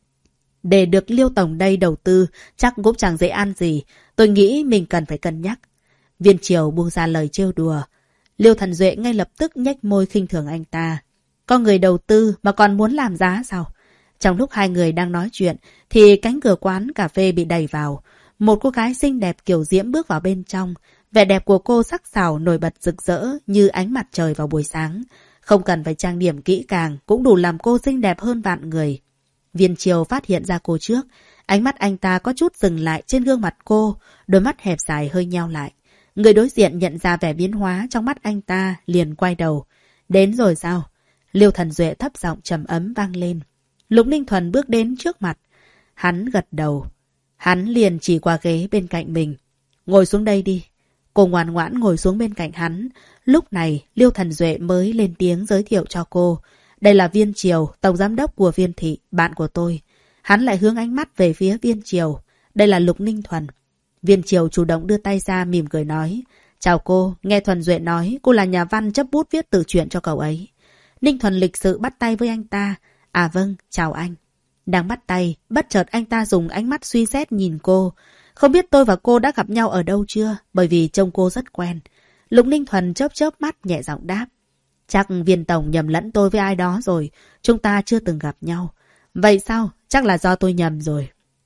Để được Liêu Tổng đây đầu tư chắc cũng chẳng dễ ăn gì. Tôi nghĩ mình cần phải cân nhắc. Viên Triều buông ra lời trêu đùa. Liêu Thần Duệ ngay lập tức nhếch môi khinh thường anh ta. Có người đầu tư mà còn muốn làm giá sao? Trong lúc hai người đang nói chuyện thì cánh cửa quán cà phê bị đẩy vào. Một cô gái xinh đẹp kiểu diễm bước vào bên trong. Vẻ đẹp của cô sắc sảo nổi bật rực rỡ như ánh mặt trời vào buổi sáng. Không cần phải trang điểm kỹ càng cũng đủ làm cô xinh đẹp hơn vạn người. Viên Triều phát hiện ra cô trước. Ánh mắt anh ta có chút dừng lại trên gương mặt cô, đôi mắt hẹp dài hơi nheo lại. Người đối diện nhận ra vẻ biến hóa trong mắt anh ta, liền quay đầu. Đến rồi sao? Liêu Thần Duệ thấp giọng trầm ấm vang lên. Lục Ninh Thuần bước đến trước mặt. Hắn gật đầu. Hắn liền chỉ qua ghế bên cạnh mình. Ngồi xuống đây đi. Cô ngoan ngoãn ngồi xuống bên cạnh hắn. Lúc này, Liêu Thần Duệ mới lên tiếng giới thiệu cho cô. Đây là Viên Triều, tổng giám đốc của Viên Thị, bạn của tôi. Hắn lại hướng ánh mắt về phía Viên Triều. Đây là Lục Ninh Thuần. Viên Triều chủ động đưa tay ra mỉm cười nói. Chào cô, nghe Thuần Duệ nói cô là nhà văn chấp bút viết tự truyện cho cậu ấy. Ninh Thuần lịch sự bắt tay với anh ta. À vâng, chào anh. Đang bắt tay, bất chợt anh ta dùng ánh mắt suy xét nhìn cô. Không biết tôi và cô đã gặp nhau ở đâu chưa, bởi vì trông cô rất quen. Lục Ninh Thuần chớp chớp mắt nhẹ giọng đáp. Chắc Viên tổng nhầm lẫn tôi với ai đó rồi, chúng ta chưa từng gặp nhau. Vậy sao? Chắc là do tôi nhầm rồi.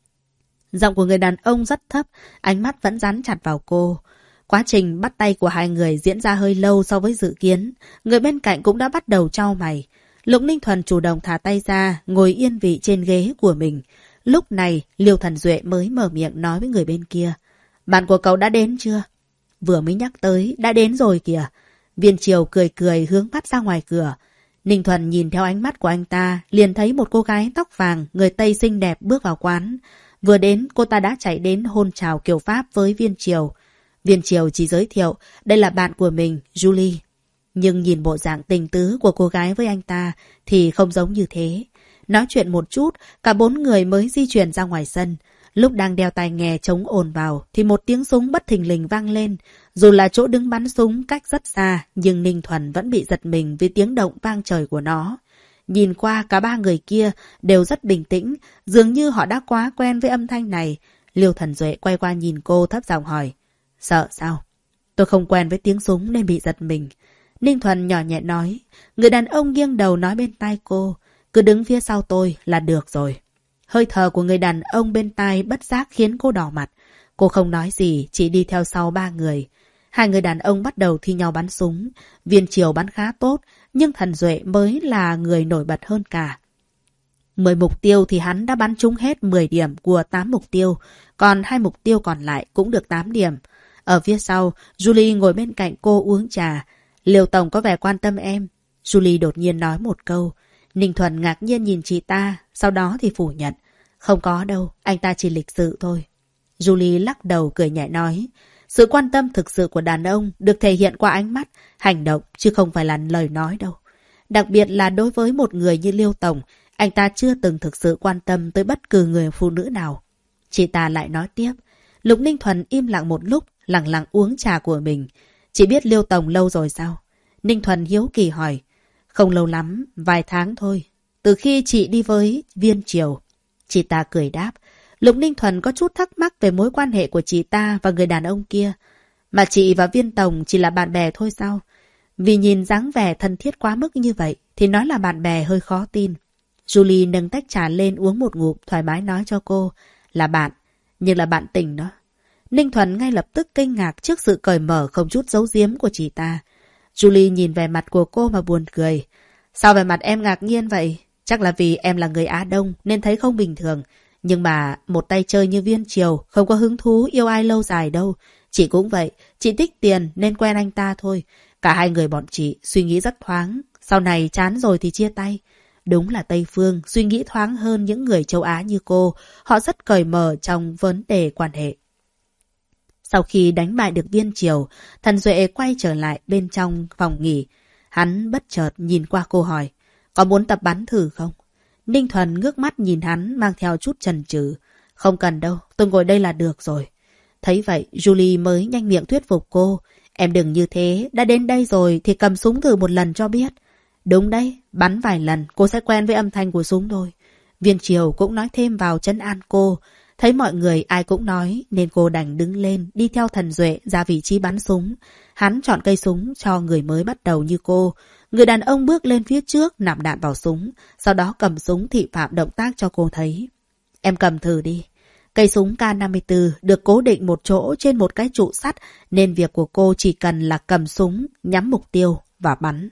Giọng của người đàn ông rất thấp, ánh mắt vẫn dán chặt vào cô. Quá trình bắt tay của hai người diễn ra hơi lâu so với dự kiến. Người bên cạnh cũng đã bắt đầu chau mày. Lục Ninh Thuần chủ động thả tay ra, ngồi yên vị trên ghế của mình. Lúc này, Liêu Thần Duệ mới mở miệng nói với người bên kia. Bạn của cậu đã đến chưa? Vừa mới nhắc tới, đã đến rồi kìa. Viên Triều cười cười hướng mắt ra ngoài cửa. Ninh Thuần nhìn theo ánh mắt của anh ta, liền thấy một cô gái tóc vàng, người Tây xinh đẹp bước vào quán. Vừa đến, cô ta đã chạy đến hôn chào kiểu Pháp với Viên Triều. Viên Triều chỉ giới thiệu, đây là bạn của mình, Julie. Nhưng nhìn bộ dạng tình tứ của cô gái với anh ta thì không giống như thế. Nói chuyện một chút, cả bốn người mới di chuyển ra ngoài sân. Lúc đang đeo tai nghe chống ồn vào thì một tiếng súng bất thình lình vang lên. Dù là chỗ đứng bắn súng cách rất xa, nhưng Ninh Thuần vẫn bị giật mình vì tiếng động vang trời của nó. Nhìn qua cả ba người kia đều rất bình tĩnh, dường như họ đã quá quen với âm thanh này. Liêu Thần Duệ quay qua nhìn cô thấp giọng hỏi. Sợ sao? Tôi không quen với tiếng súng nên bị giật mình. Ninh Thuần nhỏ nhẹ nói. Người đàn ông nghiêng đầu nói bên tai cô. Cứ đứng phía sau tôi là được rồi. Hơi thở của người đàn ông bên tai bất giác khiến cô đỏ mặt. Cô không nói gì, chỉ đi theo sau ba người. Hai người đàn ông bắt đầu thi nhau bắn súng. Viên Triều bắn khá tốt, nhưng Thần Duệ mới là người nổi bật hơn cả. Mười mục tiêu thì hắn đã bắn trúng hết mười điểm của tám mục tiêu, còn hai mục tiêu còn lại cũng được tám điểm. Ở phía sau, Julie ngồi bên cạnh cô uống trà. Liêu tổng có vẻ quan tâm em. Julie đột nhiên nói một câu. Ninh Thuần ngạc nhiên nhìn chị ta, sau đó thì phủ nhận. Không có đâu, anh ta chỉ lịch sự thôi. Julie lắc đầu cười nhẹ nói. Sự quan tâm thực sự của đàn ông được thể hiện qua ánh mắt, hành động, chứ không phải là lời nói đâu. Đặc biệt là đối với một người như Liêu tổng, anh ta chưa từng thực sự quan tâm tới bất cứ người phụ nữ nào. Chị ta lại nói tiếp. Lục Ninh Thuần im lặng một lúc, lặng lặng uống trà của mình. Chị biết Liêu tổng lâu rồi sao? Ninh Thuần hiếu kỳ hỏi. Không lâu lắm, vài tháng thôi. Từ khi chị đi với Viên Triều. Chị ta cười đáp. Lục Ninh Thuần có chút thắc mắc về mối quan hệ của chị ta và người đàn ông kia. Mà chị và Viên tổng chỉ là bạn bè thôi sao? Vì nhìn dáng vẻ thân thiết quá mức như vậy thì nói là bạn bè hơi khó tin. Julie nâng tách trà lên uống một ngụm, thoải mái nói cho cô. Là bạn, nhưng là bạn tình đó. Ninh Thuần ngay lập tức kinh ngạc trước sự cởi mở không chút giấu giếm của chị ta. Julie nhìn về mặt của cô mà buồn cười. Sao về mặt em ngạc nhiên vậy? Chắc là vì em là người Á Đông nên thấy không bình thường. Nhưng mà một tay chơi như Viên Triều không có hứng thú yêu ai lâu dài đâu. Chị cũng vậy, chị thích tiền nên quen anh ta thôi. Cả hai người bọn chị suy nghĩ rất thoáng. Sau này chán rồi thì chia tay. Đúng là Tây Phương suy nghĩ thoáng hơn những người châu Á như cô. Họ rất cởi mở trong vấn đề quan hệ. Sau khi đánh bại được Viên Triều, Thần Duệ quay trở lại bên trong phòng nghỉ. Hắn bất chợt nhìn qua cô hỏi. Có muốn tập bắn thử không? Ninh Thuần ngước mắt nhìn hắn mang theo chút chần chừ. Không cần đâu, tôi ngồi đây là được rồi. Thấy vậy, Julie mới nhanh miệng thuyết phục cô. Em đừng như thế, đã đến đây rồi thì cầm súng thử một lần cho biết. Đúng đấy, bắn vài lần cô sẽ quen với âm thanh của súng thôi. Viên Triều cũng nói thêm vào trấn an cô. Thấy mọi người ai cũng nói nên cô đành đứng lên đi theo Thần Duệ ra vị trí bắn súng. Hắn chọn cây súng cho người mới bắt đầu như cô. Người đàn ông bước lên phía trước nạp đạn vào súng, sau đó cầm súng thị phạm động tác cho cô thấy. Em cầm thử đi. Cây súng K năm mươi tư được cố định một chỗ trên một cái trụ sắt nên việc của cô chỉ cần là cầm súng, nhắm mục tiêu và bắn.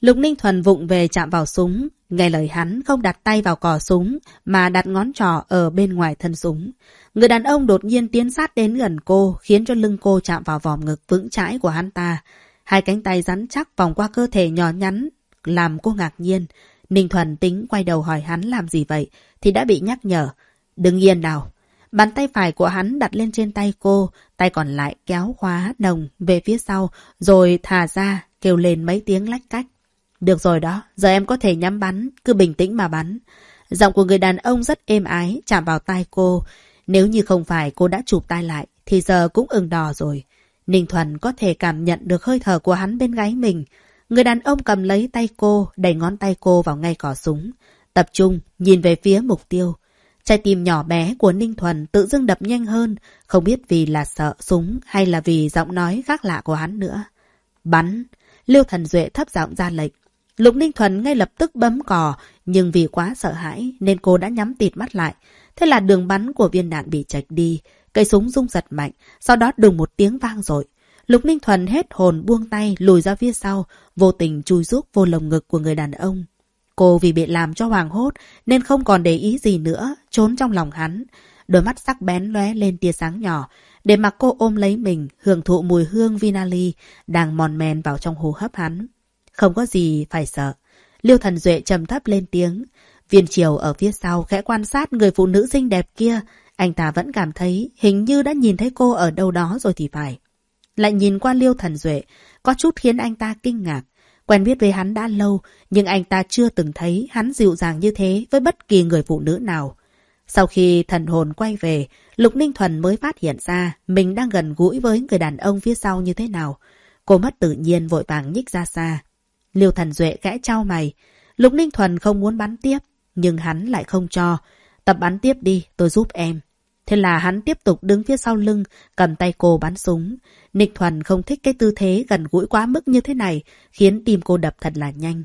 Lục Ninh Thuần vụng về chạm vào súng, nghe lời hắn không đặt tay vào cò súng mà đặt ngón trỏ ở bên ngoài thân súng. Người đàn ông đột nhiên tiến sát đến gần cô, khiến cho lưng cô chạm vào vòm ngực vững chãi của hắn ta. Hai cánh tay rắn chắc vòng qua cơ thể nhỏ nhắn, làm cô ngạc nhiên. Ninh Thuần tính quay đầu hỏi hắn làm gì vậy, thì đã bị nhắc nhở. Đừng yên nào. Bàn tay phải của hắn đặt lên trên tay cô, tay còn lại kéo khóa nồng về phía sau, rồi thả ra, kêu lên mấy tiếng lách cách. Được rồi đó, giờ em có thể nhắm bắn, cứ bình tĩnh mà bắn. Giọng của người đàn ông rất êm ái, chạm vào tai cô. Nếu như không phải cô đã chụp tai lại, thì giờ cũng ửng đỏ rồi. Ninh Thuần có thể cảm nhận được hơi thở của hắn bên gáy mình. Người đàn ông cầm lấy tay cô, đẩy ngón tay cô vào ngay cò súng. Tập trung, nhìn về phía mục tiêu. Trái tim nhỏ bé của Ninh Thuần tự dưng đập nhanh hơn, không biết vì là sợ súng hay là vì giọng nói khác lạ của hắn nữa. Bắn! Liêu Thần Duệ thấp giọng ra lệnh. Lục Ninh Thuần ngay lập tức bấm cò, nhưng vì quá sợ hãi nên cô đã nhắm tịt mắt lại. Thế là đường bắn của viên đạn bị chệch đi, cây súng rung giật mạnh, sau đó đùng một tiếng vang dội. Lục Ninh Thuần hết hồn buông tay lùi ra phía sau, vô tình chui rúc vô lồng ngực của người đàn ông. Cô vì bị làm cho hoảng hốt nên không còn để ý gì nữa, trốn trong lòng hắn. Đôi mắt sắc bén lóe lên tia sáng nhỏ, để mặc cô ôm lấy mình, hưởng thụ mùi hương Vinali đang mòn men vào trong hô hấp hắn. Không có gì phải sợ. Liêu Thần Duệ trầm thấp lên tiếng. Viên Triều ở phía sau khẽ quan sát người phụ nữ xinh đẹp kia. Anh ta vẫn cảm thấy hình như đã nhìn thấy cô ở đâu đó rồi thì phải. Lại nhìn qua Liêu Thần Duệ, có chút khiến anh ta kinh ngạc. Quen biết với hắn đã lâu, nhưng anh ta chưa từng thấy hắn dịu dàng như thế với bất kỳ người phụ nữ nào. Sau khi thần hồn quay về, Lục Ninh Thuần mới phát hiện ra mình đang gần gũi với người đàn ông phía sau như thế nào. Cô mất tự nhiên vội vàng nhích ra xa. Liêu Thần Duệ khẽ chau mày. Lục Ninh Thuần không muốn bắn tiếp, nhưng hắn lại không cho. Tập bắn tiếp đi, tôi giúp em. Thế là hắn tiếp tục đứng phía sau lưng, cầm tay cô bắn súng. Ninh Thuần không thích cái tư thế gần gũi quá mức như thế này, khiến tim cô đập thật là nhanh.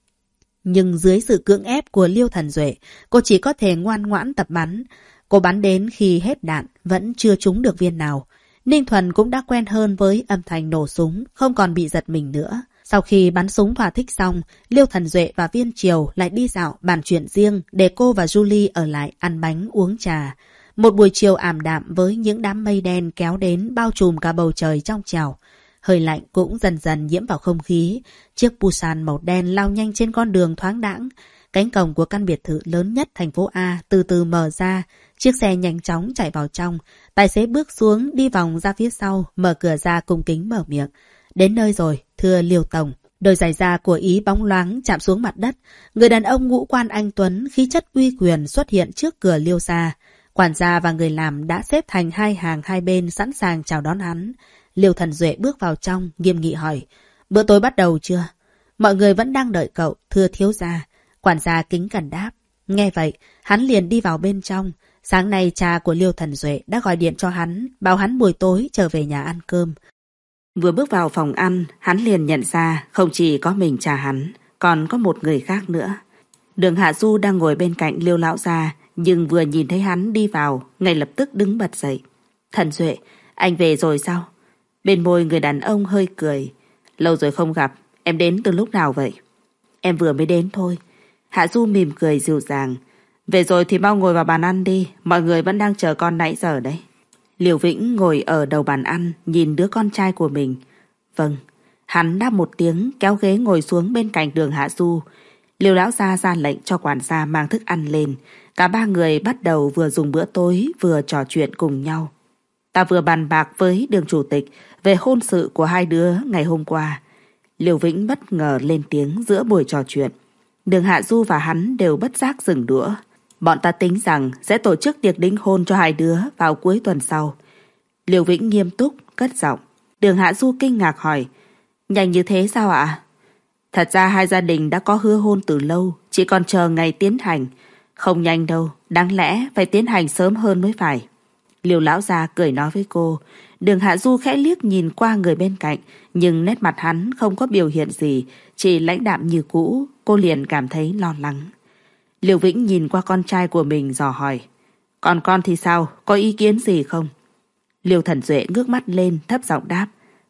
Nhưng dưới sự cưỡng ép của Liêu Thần Duệ, cô chỉ có thể ngoan ngoãn tập bắn. Cô bắn đến khi hết đạn, vẫn chưa trúng được viên nào. Ninh Thuần cũng đã quen hơn với âm thanh nổ súng, không còn bị giật mình nữa. Sau khi bắn súng thỏa thích xong, Liêu Thần Duệ và Viên Triều lại đi dạo bàn chuyện riêng để cô và Julie ở lại ăn bánh uống trà. Một buổi chiều ảm đạm với những đám mây đen kéo đến bao trùm cả bầu trời trong trẻo. Hơi lạnh cũng dần dần nhiễm vào không khí. Chiếc Busan màu đen lao nhanh trên con đường thoáng đãng. Cánh cổng của căn biệt thự lớn nhất thành phố A từ từ mở ra. Chiếc xe nhanh chóng chạy vào trong. Tài xế bước xuống đi vòng ra phía sau, mở cửa ra cung kính mở miệng. Đến nơi rồi, thưa Liêu Tổng. Đôi giày da của Ý bóng loáng chạm xuống mặt đất. Người đàn ông ngũ quan anh tuấn, khí chất uy quyền xuất hiện trước cửa Liêu gia. Quản gia và người làm đã xếp thành hai hàng hai bên sẵn sàng chào đón hắn. Liêu Thần Duệ bước vào trong, nghiêm nghị hỏi. Bữa tối bắt đầu chưa? Mọi người vẫn đang đợi cậu, thưa thiếu gia. Quản gia kính cẩn đáp. Nghe vậy, hắn liền đi vào bên trong. Sáng nay cha của Liêu Thần Duệ đã gọi điện cho hắn, bảo hắn buổi tối trở về nhà ăn cơm. Vừa bước vào phòng ăn, hắn liền nhận ra không chỉ có mình cha hắn, còn có một người khác nữa. Đường Hạ Du đang ngồi bên cạnh Liêu lão gia, nhưng vừa nhìn thấy hắn đi vào, ngay lập tức đứng bật dậy. Thần Duệ, anh về rồi sao? Bên môi người đàn ông hơi cười. Lâu rồi không gặp, em đến từ lúc nào vậy? Em vừa mới đến thôi. Hạ Du mỉm cười dịu dàng. Về rồi thì mau ngồi vào bàn ăn đi, mọi người vẫn đang chờ con nãy giờ đấy. Liêu Vĩnh ngồi ở đầu bàn ăn, nhìn đứa con trai của mình. Vâng. Hắn đáp một tiếng, kéo ghế ngồi xuống bên cạnh Đường Hạ Du. Liêu lão gia ra lệnh cho quản gia mang thức ăn lên. Cả ba người bắt đầu vừa dùng bữa tối, vừa trò chuyện cùng nhau. Ta vừa bàn bạc với Đường chủ tịch về hôn sự của hai đứa ngày hôm qua. Liêu Vĩnh bất ngờ lên tiếng giữa buổi trò chuyện. Đường Hạ Du và hắn đều bất giác dừng đũa. Bọn ta tính rằng sẽ tổ chức tiệc đính hôn cho hai đứa vào cuối tuần sau. Liêu Vĩnh nghiêm túc, cất giọng. Đường Hạ Du kinh ngạc hỏi. Nhanh như thế sao ạ? Thật ra hai gia đình đã có hứa hôn từ lâu, chỉ còn chờ ngày tiến hành. Không nhanh đâu, đáng lẽ phải tiến hành sớm hơn mới phải. Liêu lão gia cười nói với cô. Đường Hạ Du khẽ liếc nhìn qua người bên cạnh, nhưng nét mặt hắn không có biểu hiện gì, chỉ lãnh đạm như cũ. Cô liền cảm thấy lo lắng. Liêu Vĩnh nhìn qua con trai của mình dò hỏi. Còn con thì sao? Có ý kiến gì không? Liêu Thần Duệ ngước mắt lên thấp giọng đáp.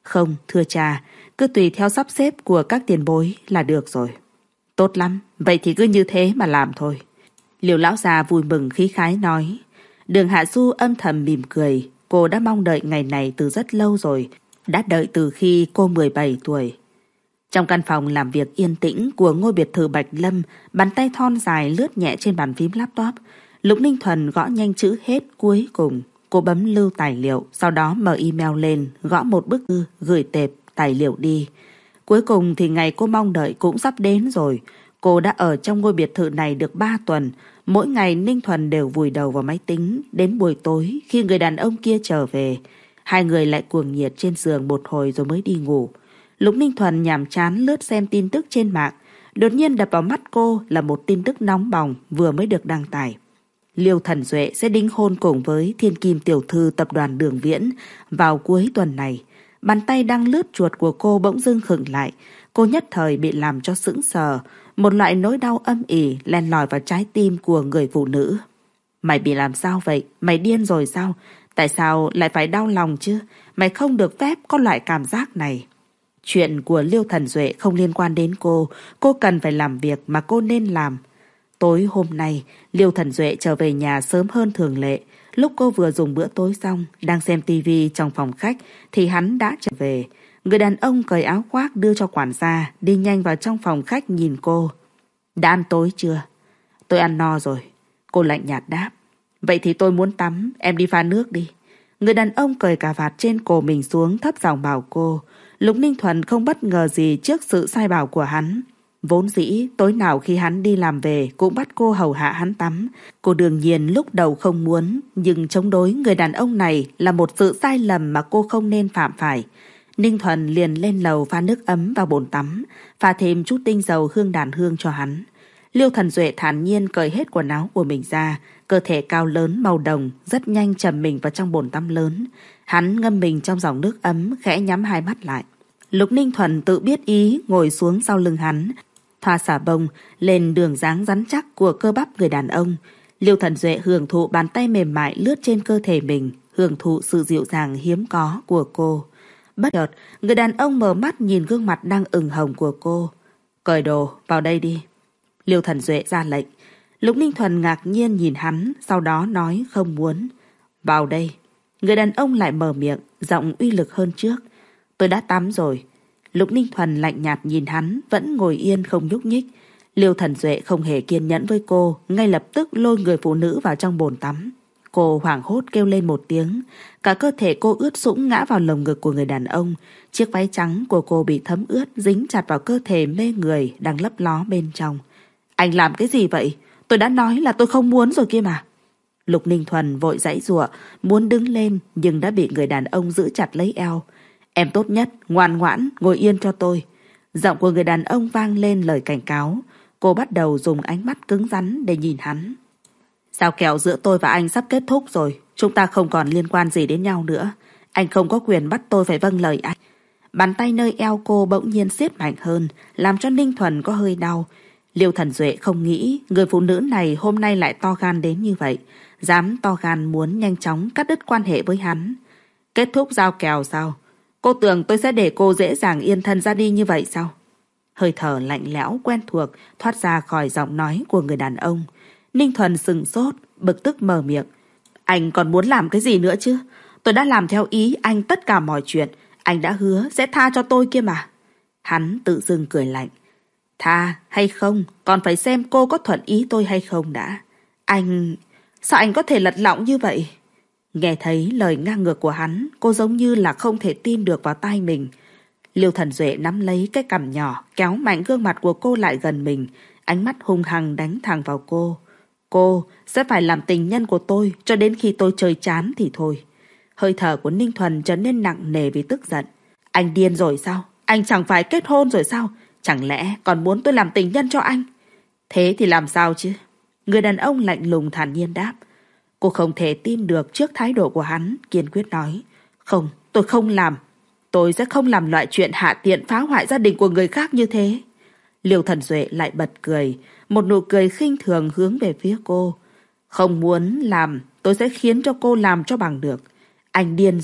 Không, thưa cha, cứ tùy theo sắp xếp của các tiền bối là được rồi. Tốt lắm, vậy thì cứ như thế mà làm thôi. Liêu lão già vui mừng khí khái nói. Đường Hạ Du âm thầm mỉm cười. Cô đã mong đợi ngày này từ rất lâu rồi, đã đợi từ khi cô mười bảy tuổi. Trong căn phòng làm việc yên tĩnh của ngôi biệt thự Bạch Lâm, bàn tay thon dài lướt nhẹ trên bàn phím laptop. Lục Ninh Thuần gõ nhanh chữ hết cuối cùng. Cô bấm lưu tài liệu, sau đó mở email lên, gõ một bức thư, gửi tệp tài liệu đi. Cuối cùng thì ngày cô mong đợi cũng sắp đến rồi. Cô đã ở trong ngôi biệt thự này được ba tuần. Mỗi ngày Ninh Thuần đều vùi đầu vào máy tính. Đến buổi tối khi người đàn ông kia trở về, hai người lại cuồng nhiệt trên giường một hồi rồi mới đi ngủ. Lục Ninh Thuần nhàm chán lướt xem tin tức trên mạng. Đột nhiên đập vào mắt cô là một tin tức nóng bỏng vừa mới được đăng tải. Liêu Thần Duệ sẽ đính hôn cùng với thiên kim tiểu thư tập đoàn Đường Viễn vào cuối tuần này. Bàn tay đang lướt chuột của cô bỗng dưng khựng lại. Cô nhất thời bị làm cho sững sờ. Một loại nỗi đau âm ỉ len lỏi vào trái tim của người phụ nữ. Mày bị làm sao vậy? Mày điên rồi sao? Tại sao lại phải đau lòng chứ? Mày không được phép có loại cảm giác này. Chuyện của Liêu Thần Duệ không liên quan đến cô. Cô cần phải làm việc mà cô nên làm. Tối hôm nay, Liêu Thần Duệ trở về nhà sớm hơn thường lệ. Lúc cô vừa dùng bữa tối xong, đang xem tivi trong phòng khách, thì hắn đã trở về. Người đàn ông cởi áo khoác đưa cho quản gia, đi nhanh vào trong phòng khách nhìn cô. Đã ăn tối chưa? Tôi ăn no rồi. Cô lạnh nhạt đáp. Vậy thì tôi muốn tắm, em đi pha nước đi. Người đàn ông cởi cà vạt trên cổ mình xuống, thấp giọng bảo cô. Lục Ninh Thuần không bất ngờ gì trước sự sai bảo của hắn. Vốn dĩ tối nào khi hắn đi làm về cũng bắt cô hầu hạ hắn tắm. Cô đương nhiên lúc đầu không muốn, nhưng chống đối người đàn ông này là một sự sai lầm mà cô không nên phạm phải. Ninh Thuần liền lên lầu pha nước ấm vào bồn tắm, pha thêm chút tinh dầu hương đàn hương cho hắn. Liêu Thần Duệ thản nhiên cởi hết quần áo của mình ra, cơ thể cao lớn màu đồng rất nhanh trầm mình vào trong bồn tắm lớn. Hắn ngâm mình trong dòng nước ấm, khẽ nhắm hai mắt lại. Lục Ninh Thuần tự biết ý ngồi xuống sau lưng hắn, thoa xà bông lên đường dáng rắn chắc của cơ bắp người đàn ông. Liêu Thần Duệ hưởng thụ bàn tay mềm mại lướt trên cơ thể mình, hưởng thụ sự dịu dàng hiếm có của cô. Bất chợt, người đàn ông mở mắt nhìn gương mặt đang ửng hồng của cô. Cởi đồ, vào đây đi. Liêu Thần Duệ ra lệnh. Lục Ninh Thuần ngạc nhiên nhìn hắn, sau đó nói không muốn. Vào đây. Người đàn ông lại mở miệng, giọng uy lực hơn trước. Tôi đã tắm rồi. Lục Ninh Thuần lạnh nhạt nhìn hắn, vẫn ngồi yên không nhúc nhích. Liêu Thần Duệ không hề kiên nhẫn với cô, ngay lập tức lôi người phụ nữ vào trong bồn tắm. Cô hoảng hốt kêu lên một tiếng, cả cơ thể cô ướt sũng ngã vào lồng ngực của người đàn ông. Chiếc váy trắng của cô bị thấm ướt, dính chặt vào cơ thể mê người đang lấp ló bên trong. Anh làm cái gì vậy? Tôi đã nói là tôi không muốn rồi kia mà. Lục Ninh Thuần vội giãy giụa, muốn đứng lên nhưng đã bị người đàn ông giữ chặt lấy eo. Em tốt nhất, ngoan ngoãn, ngồi yên cho tôi. Giọng của người đàn ông vang lên lời cảnh cáo. Cô bắt đầu dùng ánh mắt cứng rắn để nhìn hắn. Giao kèo giữa tôi và anh sắp kết thúc rồi. Chúng ta không còn liên quan gì đến nhau nữa. Anh không có quyền bắt tôi phải vâng lời anh. Bàn tay nơi eo cô bỗng nhiên siết mạnh hơn, làm cho Ninh Thuần có hơi đau. Liêu Thần Duệ không nghĩ người phụ nữ này hôm nay lại to gan đến như vậy. Dám to gan muốn nhanh chóng cắt đứt quan hệ với hắn. Kết thúc giao kèo sao? Cô tưởng tôi sẽ để cô dễ dàng yên thân ra đi như vậy sao? Hơi thở lạnh lẽo quen thuộc thoát ra khỏi giọng nói của người đàn ông. Ninh Thuần sừng sốt, bực tức mở miệng. Anh còn muốn làm cái gì nữa chứ? Tôi đã làm theo ý anh tất cả mọi chuyện. Anh đã hứa sẽ tha cho tôi kia mà. Hắn tự dưng cười lạnh. Tha hay không, còn phải xem cô có thuận ý tôi hay không đã. Anh... Sao anh có thể lật lọng như vậy? Nghe thấy lời ngang ngược của hắn, cô giống như là không thể tin được vào tai mình. Liêu Thần Duệ nắm lấy cái cằm nhỏ, kéo mạnh gương mặt của cô lại gần mình, ánh mắt hung hăng đánh thẳng vào cô. Cô sẽ phải làm tình nhân của tôi cho đến khi tôi chơi chán thì thôi. Hơi thở của Ninh Thuần trở nên nặng nề vì tức giận. Anh điên rồi sao? Anh chẳng phải kết hôn rồi sao? Chẳng lẽ còn muốn tôi làm tình nhân cho anh? Thế thì làm sao chứ? Người đàn ông lạnh lùng thản nhiên đáp. Cô không thể tin được trước thái độ của hắn, kiên quyết nói. Không, tôi không làm. Tôi sẽ không làm loại chuyện hạ tiện phá hoại gia đình của người khác như thế. Liêu Thần Duệ lại bật cười, một nụ cười khinh thường hướng về phía cô. Không muốn làm, tôi sẽ khiến cho cô làm cho bằng được. Anh điên rồi,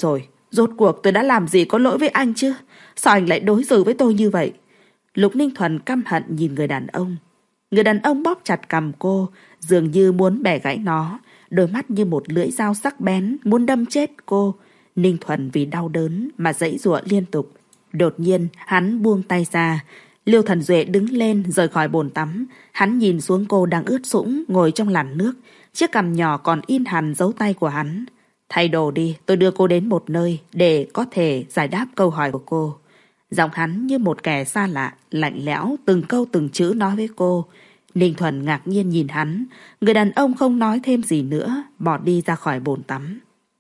Rốt cuộc tôi đã làm gì có lỗi với anh chứ? Sao anh lại đối xử với tôi như vậy? Lục Ninh Thuần căm hận nhìn người đàn ông. Người đàn ông bóp chặt cằm cô, dường như muốn bẻ gãy nó, đôi mắt như một lưỡi dao sắc bén muốn đâm chết cô. Ninh Thuần vì đau đớn mà giãy giụa liên tục. Đột nhiên hắn buông tay ra. Liêu Thần Duệ đứng lên rời khỏi bồn tắm. Hắn nhìn xuống cô đang ướt sũng ngồi trong làn nước, chiếc cằm nhỏ còn in hằn dấu tay của hắn. Thay đồ đi, tôi đưa cô đến một nơi để có thể giải đáp câu hỏi của cô. Giọng hắn như một kẻ xa lạ, lạnh lẽo, từng câu từng chữ nói với cô. Ninh Thuần ngạc nhiên nhìn hắn. Người đàn ông không nói thêm gì nữa, bỏ đi ra khỏi bồn tắm.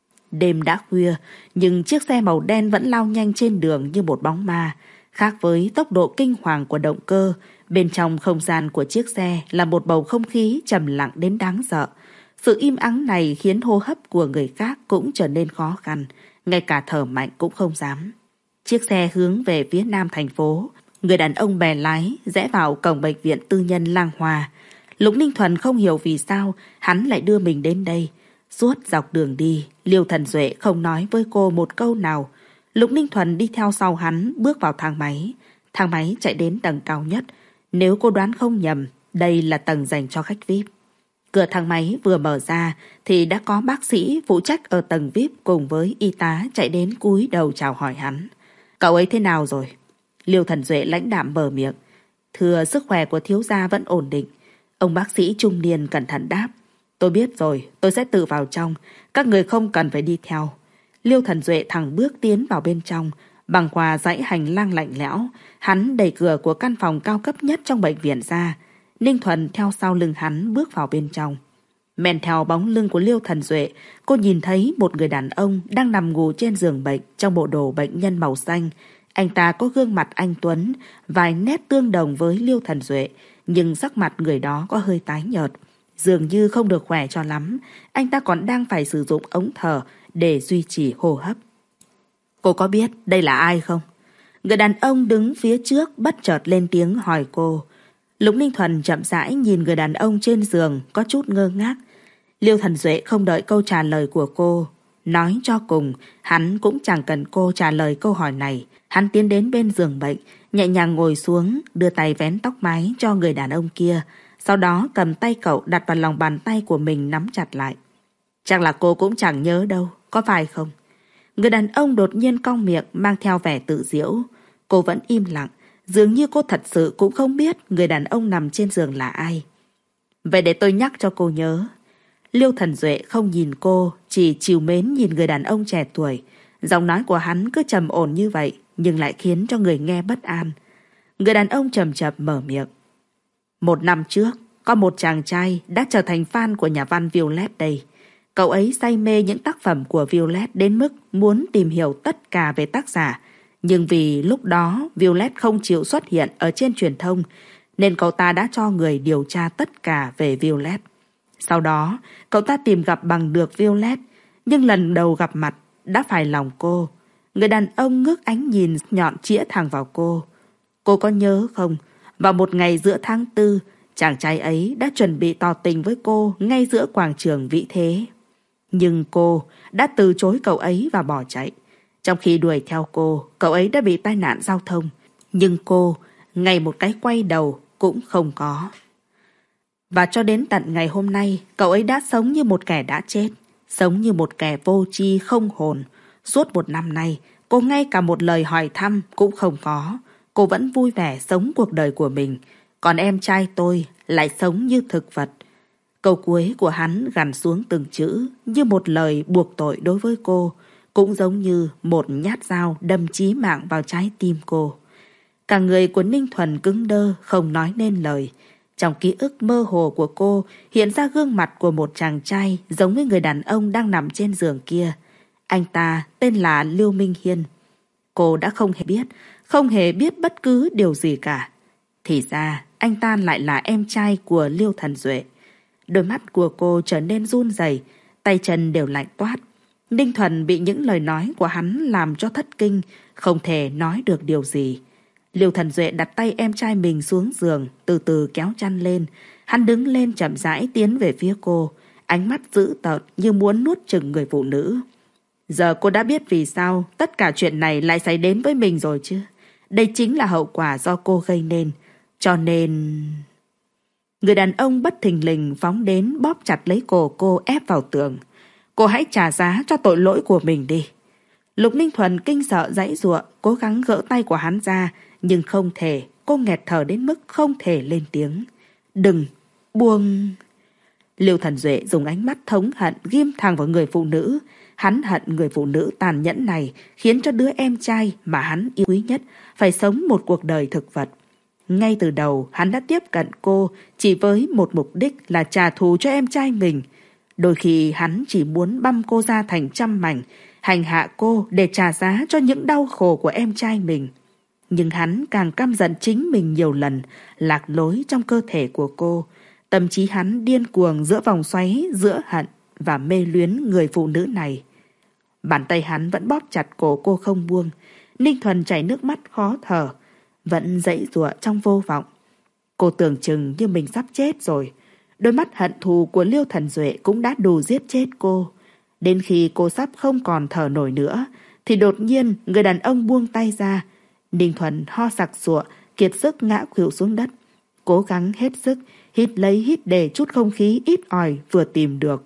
Đêm đã khuya, nhưng chiếc xe màu đen vẫn lao nhanh trên đường như một bóng ma. Khác với tốc độ kinh hoàng của động cơ, bên trong không gian của chiếc xe là một bầu không khí trầm lặng đến đáng sợ. Sự im ắng này khiến hô hấp của người khác cũng trở nên khó khăn, ngay cả thở mạnh cũng không dám. Chiếc xe hướng về phía nam thành phố. Người đàn ông bè lái rẽ vào cổng bệnh viện tư nhân Lang Hoa. Lục Ninh Thuần không hiểu vì sao hắn lại đưa mình đến đây. Suốt dọc đường đi, Liêu Thần Duệ không nói với cô một câu nào. Lục Ninh Thuần đi theo sau hắn bước vào thang máy. Thang máy chạy đến tầng cao nhất. Nếu cô đoán không nhầm, đây là tầng dành cho khách vi ai pi. Cửa thang máy vừa mở ra thì đã có bác sĩ phụ trách ở tầng vi ai pi cùng với y tá chạy đến cúi đầu chào hỏi hắn. Cậu ấy thế nào rồi? Liêu Thần Duệ lãnh đạm mở miệng. Thưa, sức khỏe của thiếu gia vẫn ổn định. Ông bác sĩ trung niên cẩn thận đáp. Tôi biết rồi, tôi sẽ tự vào trong. Các người không cần phải đi theo. Liêu Thần Duệ thẳng bước tiến vào bên trong. Bằng qua dãy hành lang lạnh lẽo, hắn đẩy cửa của căn phòng cao cấp nhất trong bệnh viện ra. Ninh Thuần theo sau lưng hắn bước vào bên trong. Men theo bóng lưng của Liêu Thần Duệ, cô nhìn thấy một người đàn ông đang nằm ngủ trên giường bệnh trong bộ đồ bệnh nhân màu xanh. Anh ta có gương mặt anh tuấn, vài nét tương đồng với Liêu Thần Duệ, nhưng sắc mặt người đó có hơi tái nhợt, dường như không được khỏe cho lắm. Anh ta còn đang phải sử dụng ống thở để duy trì hô hấp. Cô có biết đây là ai không? Người đàn ông đứng phía trước bất chợt lên tiếng hỏi cô. Lục Ninh Thuần chậm rãi nhìn người đàn ông trên giường, có chút ngơ ngác. Liêu Thần Duệ không đợi câu trả lời của cô. Nói cho cùng, hắn cũng chẳng cần cô trả lời câu hỏi này. Hắn tiến đến bên giường bệnh, nhẹ nhàng ngồi xuống, đưa tay vén tóc mái cho người đàn ông kia. Sau đó cầm tay cậu đặt vào lòng bàn tay của mình nắm chặt lại. Chắc là cô cũng chẳng nhớ đâu, có phải không? Người đàn ông đột nhiên cong miệng mang theo vẻ tự giễu. Cô vẫn im lặng, dường như cô thật sự cũng không biết người đàn ông nằm trên giường là ai. Vậy để tôi nhắc cho cô nhớ. Liêu Thần Duệ không nhìn cô, chỉ trìu mến nhìn người đàn ông trẻ tuổi. Giọng nói của hắn cứ trầm ổn như vậy, nhưng lại khiến cho người nghe bất an. Người đàn ông chậm chậm mở miệng. Một năm trước, có một chàng trai đã trở thành fan của nhà văn Violet đây. Cậu ấy say mê những tác phẩm của Violet đến mức muốn tìm hiểu tất cả về tác giả. Nhưng vì lúc đó Violet không chịu xuất hiện ở trên truyền thông, nên cậu ta đã cho người điều tra tất cả về Violet. Sau đó, cậu ta tìm gặp bằng được Violet, nhưng lần đầu gặp mặt đã phải lòng cô. Người đàn ông ngước ánh nhìn nhọn chĩa thẳng vào cô. Cô có nhớ không? Vào một ngày giữa tháng tư, chàng trai ấy đã chuẩn bị tỏ tình với cô ngay giữa quảng trường Vĩ Thế. Nhưng cô đã từ chối cậu ấy và bỏ chạy. Trong khi đuổi theo cô, cậu ấy đã bị tai nạn giao thông. Nhưng cô, ngay một cái quay đầu cũng không có. Và cho đến tận ngày hôm nay, cậu ấy đã sống như một kẻ đã chết. Sống như một kẻ vô tri không hồn. Suốt một năm nay, cô ngay cả một lời hỏi thăm cũng không có. Cô vẫn vui vẻ sống cuộc đời của mình. Còn em trai tôi lại sống như thực vật. Câu cuối của hắn gằn xuống từng chữ như một lời buộc tội đối với cô. Cũng giống như một nhát dao đâm chí mạng vào trái tim cô. Cả người của Ninh Thuần cứng đơ, không nói nên lời. Trong ký ức mơ hồ của cô hiện ra gương mặt của một chàng trai giống với người đàn ông đang nằm trên giường kia. Anh ta tên là Liêu Minh Hiên. Cô đã không hề biết, không hề biết bất cứ điều gì cả. Thì ra anh ta lại là em trai của Liêu Thần Duệ. Đôi mắt của cô trở nên run rẩy, tay chân đều lạnh toát. Ninh Thuần bị những lời nói của hắn làm cho thất kinh, không thể nói được điều gì. Liêu Thần Duệ đặt tay em trai mình xuống giường, từ từ kéo chăn lên. Hắn đứng lên chậm rãi tiến về phía cô, ánh mắt dữ tợn như muốn nuốt chửng người phụ nữ. Giờ cô đã biết vì sao tất cả chuyện này lại xảy đến với mình rồi chứ. Đây chính là hậu quả do cô gây nên. Cho nên... Người đàn ông bất thình lình phóng đến bóp chặt lấy cổ cô ép vào tường. Cô hãy trả giá cho tội lỗi của mình đi. Lục Ninh Thuần kinh sợ giãy giụa, cố gắng gỡ tay của hắn ra, nhưng không thể. Cô nghẹt thở đến mức không thể lên tiếng. Đừng, buông... Liêu Thần Duệ dùng ánh mắt thống hận ghim thẳng vào người phụ nữ. Hắn hận người phụ nữ tàn nhẫn này khiến cho đứa em trai mà hắn yêu quý nhất phải sống một cuộc đời thực vật. Ngay từ đầu hắn đã tiếp cận cô chỉ với một mục đích là trả thù cho em trai mình. Đôi khi hắn chỉ muốn băm cô ra thành trăm mảnh, hành hạ cô để trả giá cho những đau khổ của em trai mình. Nhưng hắn càng căm giận chính mình nhiều lần, lạc lối trong cơ thể của cô. Tâm trí hắn điên cuồng giữa vòng xoáy giữa hận và mê luyến người phụ nữ này. Bàn tay hắn vẫn bóp chặt cổ cô không buông. Ninh Thuần chảy nước mắt khó thở, vẫn giãy giụa trong vô vọng. Cô tưởng chừng như mình sắp chết rồi. Đôi mắt hận thù của Liêu Thần Duệ cũng đã đủ giết chết cô. Đến khi cô sắp không còn thở nổi nữa, thì đột nhiên người đàn ông buông tay ra. Ninh Thuần ho sặc sụa, kiệt sức ngã khuỵu xuống đất. Cố gắng hết sức, hít lấy hít để chút không khí ít ỏi vừa tìm được.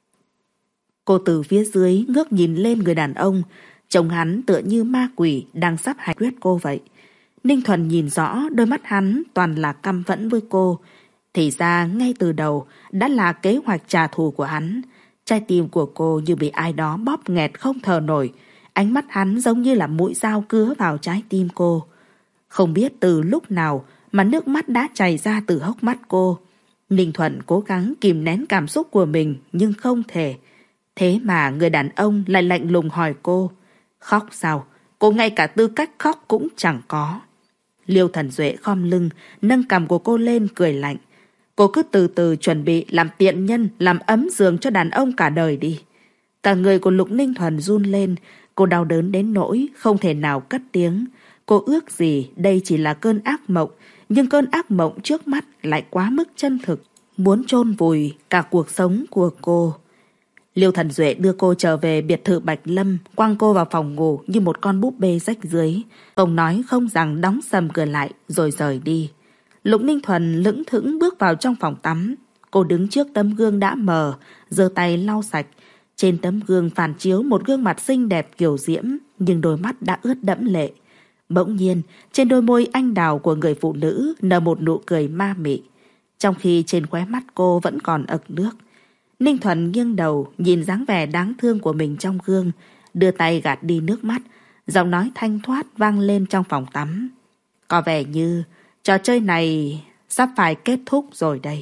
Cô từ phía dưới ngước nhìn lên người đàn ông, trông hắn tựa như ma quỷ đang sắp hành quyết cô vậy. Ninh Thuần nhìn rõ đôi mắt hắn toàn là căm phẫn với cô. Thì ra ngay từ đầu đã là kế hoạch trả thù của hắn. Trái tim của cô như bị ai đó bóp nghẹt không thở nổi. Ánh mắt hắn giống như là mũi dao cứa vào trái tim cô. Không biết từ lúc nào mà nước mắt đã chảy ra từ hốc mắt cô. Ninh Thuần cố gắng kìm nén cảm xúc của mình nhưng không thể. Thế mà người đàn ông lại lạnh lùng hỏi cô. Khóc sao? Cô ngay cả tư cách khóc cũng chẳng có. Liêu Thần Duệ khom lưng, nâng cằm của cô lên cười lạnh. Cô cứ từ từ chuẩn bị làm tiện nhân, làm ấm giường cho đàn ông cả đời đi. Cả người của Lục Ninh Thuần run lên, cô đau đớn đến nỗi không thể nào cất tiếng. Cô ước gì đây chỉ là cơn ác mộng, nhưng cơn ác mộng trước mắt lại quá mức chân thực, muốn chôn vùi cả cuộc sống của cô. Liêu Thần Duệ đưa cô trở về biệt thự Bạch Lâm, quăng cô vào phòng ngủ như một con búp bê rách rưới. Không nói không rằng đóng sầm cửa lại rồi rời đi. Lục Ninh Thuần lững thững bước vào trong phòng tắm. Cô đứng trước tấm gương đã mờ, giơ tay lau sạch. Trên tấm gương phản chiếu một gương mặt xinh đẹp kiều diễm, nhưng đôi mắt đã ướt đẫm lệ. Bỗng nhiên, trên đôi môi anh đào của người phụ nữ nở một nụ cười ma mị, trong khi trên khóe mắt cô vẫn còn ực nước. Ninh Thuần nghiêng đầu nhìn dáng vẻ đáng thương của mình trong gương, đưa tay gạt đi nước mắt, giọng nói thanh thoát vang lên trong phòng tắm. Có vẻ như trò chơi này sắp phải kết thúc rồi đây.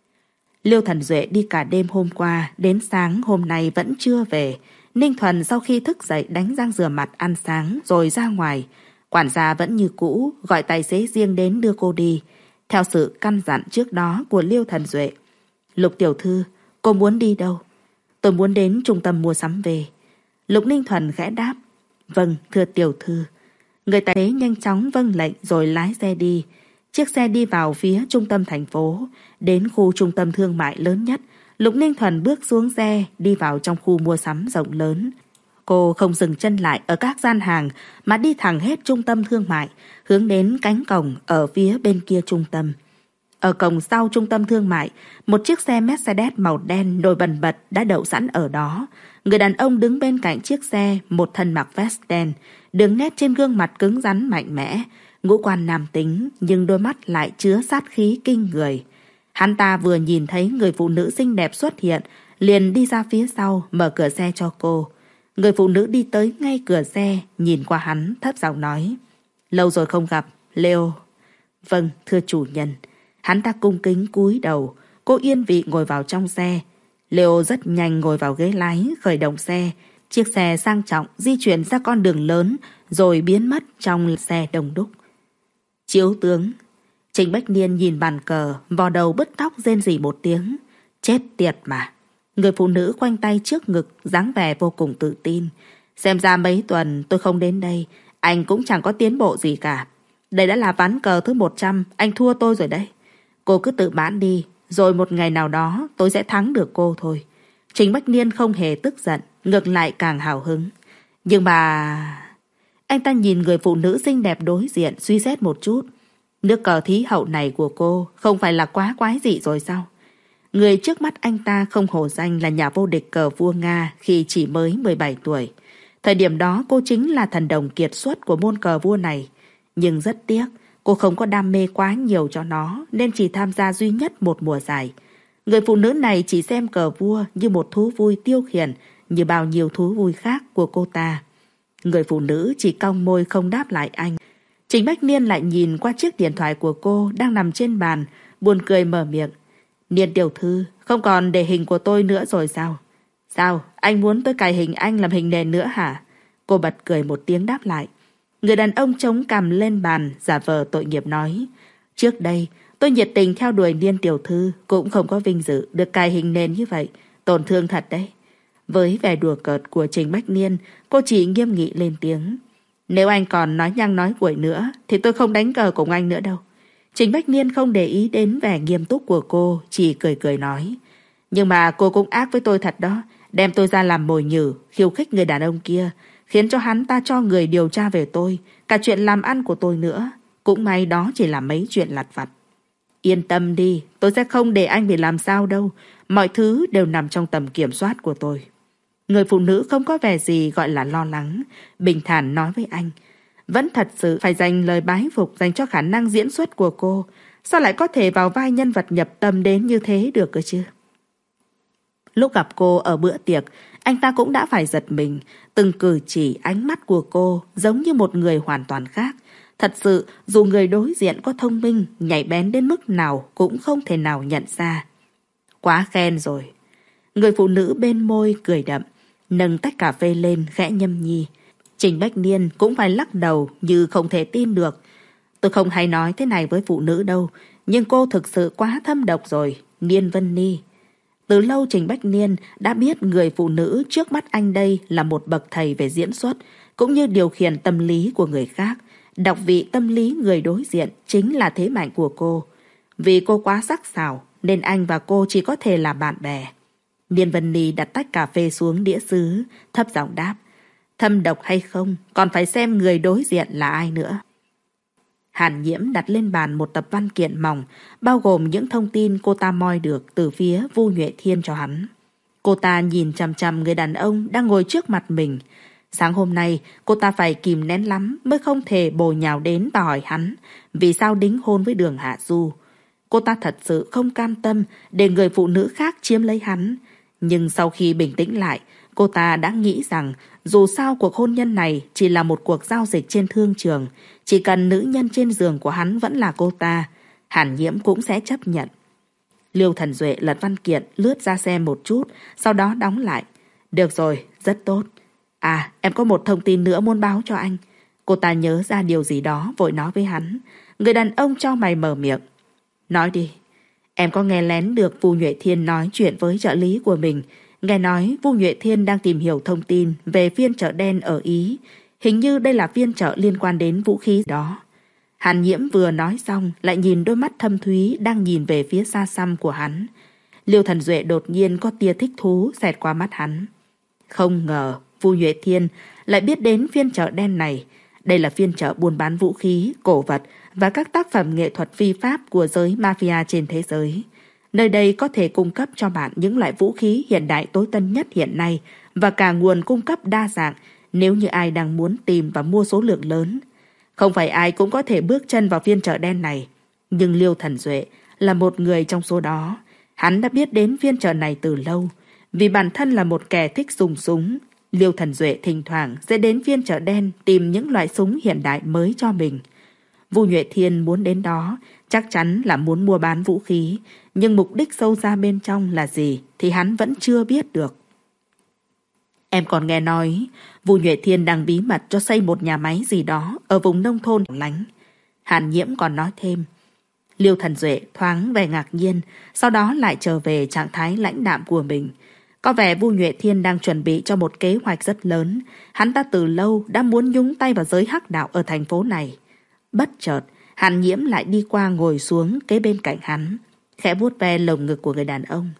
Liêu Thần Duệ đi cả đêm hôm qua, đến sáng hôm nay vẫn chưa về. Ninh Thuần sau khi thức dậy đánh răng rửa mặt ăn sáng rồi ra ngoài. Quản gia vẫn như cũ, gọi tài xế riêng đến đưa cô đi, theo sự căn dặn trước đó của Liêu Thần Duệ. Lục tiểu thư, cô muốn đi đâu? Tôi muốn đến trung tâm mua sắm về. Lục Ninh Thuần khẽ đáp. Vâng, thưa tiểu thư. Người tài xế nhanh chóng vâng lệnh rồi lái xe đi. Chiếc xe đi vào phía trung tâm thành phố, đến khu trung tâm thương mại lớn nhất. Lục Ninh Thuần bước xuống xe, đi vào trong khu mua sắm rộng lớn. Cô không dừng chân lại ở các gian hàng mà đi thẳng hết trung tâm thương mại, hướng đến cánh cổng ở phía bên kia trung tâm. Ở cổng sau trung tâm thương mại, một chiếc xe Mercedes màu đen nổi bần bật đã đậu sẵn ở đó. Người đàn ông đứng bên cạnh chiếc xe, một thân mặc vest đen, đường nét trên gương mặt cứng rắn mạnh mẽ, ngũ quan nam tính nhưng đôi mắt lại chứa sát khí kinh người. Hắn ta vừa nhìn thấy người phụ nữ xinh đẹp xuất hiện, liền đi ra phía sau mở cửa xe cho cô. Người phụ nữ đi tới ngay cửa xe, nhìn qua hắn thấp giọng nói. Lâu rồi không gặp, Leo. Vâng, thưa chủ nhân. Hắn ta cung kính cúi đầu. Cô yên vị ngồi vào trong xe. Leo rất nhanh ngồi vào ghế lái, khởi động xe. Chiếc xe sang trọng di chuyển ra con đường lớn rồi biến mất trong xe đông đúc. Chiếu tướng. Trình Bách Niên nhìn bàn cờ, vò đầu bứt tóc rên rỉ một tiếng. Chết tiệt mà. Người phụ nữ khoanh tay trước ngực, dáng vẻ vô cùng tự tin. Xem ra mấy tuần tôi không đến đây, anh cũng chẳng có tiến bộ gì cả. Đây đã là ván cờ thứ một trăm, anh thua tôi rồi đấy. Cô cứ tự bán đi, rồi một ngày nào đó tôi sẽ thắng được cô thôi. Trình Bách Niên không hề tức giận, ngược lại càng hào hứng. Nhưng mà... Anh ta nhìn người phụ nữ xinh đẹp đối diện suy xét một chút. Nước cờ thí hậu này của cô không phải là quá quái dị rồi sao? Người trước mắt anh ta không hổ danh là nhà vô địch cờ vua Nga khi chỉ mới mười bảy tuổi. Thời điểm đó cô chính là thần đồng kiệt xuất của môn cờ vua này. Nhưng rất tiếc, cô không có đam mê quá nhiều cho nó nên chỉ tham gia duy nhất một mùa giải. Người phụ nữ này chỉ xem cờ vua như một thú vui tiêu khiển như bao nhiêu thú vui khác của cô ta. Người phụ nữ chỉ cong môi không đáp lại anh. Trình Bách Niên lại nhìn qua chiếc điện thoại của cô đang nằm trên bàn, buồn cười mở miệng. Niên tiểu thư, không còn để hình của tôi nữa rồi sao? Sao, anh muốn tôi cài hình anh làm hình nền nữa hả? Cô bật cười một tiếng đáp lại. Người đàn ông chống cằm lên bàn, giả vờ tội nghiệp nói. Trước đây, tôi nhiệt tình theo đuổi Niên tiểu thư, cũng không có vinh dự được cài hình nền như vậy. Tổn thương thật đấy. Với vẻ đùa cợt của Trình Bách Niên, cô chỉ nghiêm nghị lên tiếng. Nếu anh còn nói nhăng nói cuội nữa, thì tôi không đánh cờ cùng anh nữa đâu. Trình Bách Niên không để ý đến vẻ nghiêm túc của cô, chỉ cười cười nói. Nhưng mà cô cũng ác với tôi thật đó, đem tôi ra làm mồi nhử, khiêu khích người đàn ông kia, khiến cho hắn ta cho người điều tra về tôi, cả chuyện làm ăn của tôi nữa. Cũng may đó chỉ là mấy chuyện lặt vặt. Yên tâm đi, tôi sẽ không để anh bị làm sao đâu, mọi thứ đều nằm trong tầm kiểm soát của tôi. Người phụ nữ không có vẻ gì gọi là lo lắng, bình thản nói với anh. Vẫn thật sự phải dành lời bái phục dành cho khả năng diễn xuất của cô. Sao lại có thể vào vai nhân vật nhập tâm đến như thế được cơ chứ? Lúc gặp cô ở bữa tiệc, anh ta cũng đã phải giật mình. Từng cử chỉ ánh mắt của cô giống như một người hoàn toàn khác. Thật sự, dù người đối diện có thông minh, nhạy bén đến mức nào cũng không thể nào nhận ra. Quá khen rồi. Người phụ nữ bên môi cười đậm, nâng tách cà phê lên khẽ nhâm nhi. Trình Bách Niên cũng phải lắc đầu như không thể tin được. Tôi không hay nói thế này với phụ nữ đâu, nhưng cô thực sự quá thâm độc rồi, Niên Vân Ni. Từ lâu Trình Bách Niên đã biết người phụ nữ trước mắt anh đây là một bậc thầy về diễn xuất, cũng như điều khiển tâm lý của người khác. Đọc vị tâm lý người đối diện chính là thế mạnh của cô. Vì cô quá sắc sảo nên anh và cô chỉ có thể là bạn bè. Niên Vân Ni đặt tách cà phê xuống đĩa sứ, thấp giọng đáp. Thâm độc hay không, còn phải xem người đối diện là ai nữa. Hàn Nhiễm đặt lên bàn một tập văn kiện mỏng, bao gồm những thông tin cô ta moi được từ phía Vu Nhuệ Thiên cho hắn. Cô ta nhìn chằm chằm người đàn ông đang ngồi trước mặt mình. Sáng hôm nay, cô ta phải kìm nén lắm mới không thể bồ nhào đến và hỏi hắn vì sao đính hôn với Đường Hạ Du. Cô ta thật sự không cam tâm để người phụ nữ khác chiếm lấy hắn. Nhưng sau khi bình tĩnh lại, cô ta đã nghĩ rằng dù sao cuộc hôn nhân này chỉ là một cuộc giao dịch trên thương trường, chỉ cần nữ nhân trên giường của hắn vẫn là cô ta, Hàn Nhiễm cũng sẽ chấp nhận. Liêu Thần Duệ lật văn kiện lướt ra xem một chút, sau đó đóng lại. Được rồi, rất tốt. À, em có một thông tin nữa muốn báo cho anh. Cô ta nhớ ra điều gì đó vội nói với hắn. Người đàn ông cho mày mở miệng. Nói đi. Em có nghe lén được Vu Nhuệ Thiên nói chuyện với trợ lý của mình. Nghe nói Vu Nhuệ Thiên đang tìm hiểu thông tin về phiên chợ đen ở Ý. Hình như đây là phiên chợ liên quan đến vũ khí đó. Hàn Nhiễm vừa nói xong lại nhìn đôi mắt thâm thúy đang nhìn về phía xa xăm của hắn. Liêu Thần Duệ đột nhiên có tia thích thú xẹt qua mắt hắn. Không ngờ Vu Nhuệ Thiên lại biết đến phiên chợ đen này. Đây là phiên chợ buôn bán vũ khí, cổ vật và các tác phẩm nghệ thuật phi pháp của giới mafia trên thế giới. Nơi đây có thể cung cấp cho bạn những loại vũ khí hiện đại tối tân nhất hiện nay và cả nguồn cung cấp đa dạng nếu như ai đang muốn tìm và mua số lượng lớn. Không phải ai cũng có thể bước chân vào phiên chợ đen này, nhưng Liêu Thần Duệ là một người trong số đó. Hắn đã biết đến phiên chợ này từ lâu. Vì bản thân là một kẻ thích dùng súng, Liêu Thần Duệ thỉnh thoảng sẽ đến phiên chợ đen tìm những loại súng hiện đại mới cho mình. Vu Nhuệ Thiên muốn đến đó chắc chắn là muốn mua bán vũ khí, nhưng mục đích sâu xa bên trong là gì thì hắn vẫn chưa biết được. Em còn nghe nói Vu Nhuệ Thiên đang bí mật cho xây một nhà máy gì đó ở vùng nông thôn lánh. Hàn Nhiễm còn nói thêm. Liêu Thần Duệ thoáng vẻ ngạc nhiên, sau đó lại trở về trạng thái lãnh đạm của mình. Có vẻ Vu Nhuệ Thiên đang chuẩn bị cho một kế hoạch rất lớn. Hắn ta từ lâu đã muốn nhúng tay vào giới hắc đạo ở thành phố này. Bất chợt, Hàn Nhiễm lại đi qua ngồi xuống kế bên cạnh hắn, khẽ vuốt ve lồng ngực của người đàn ông.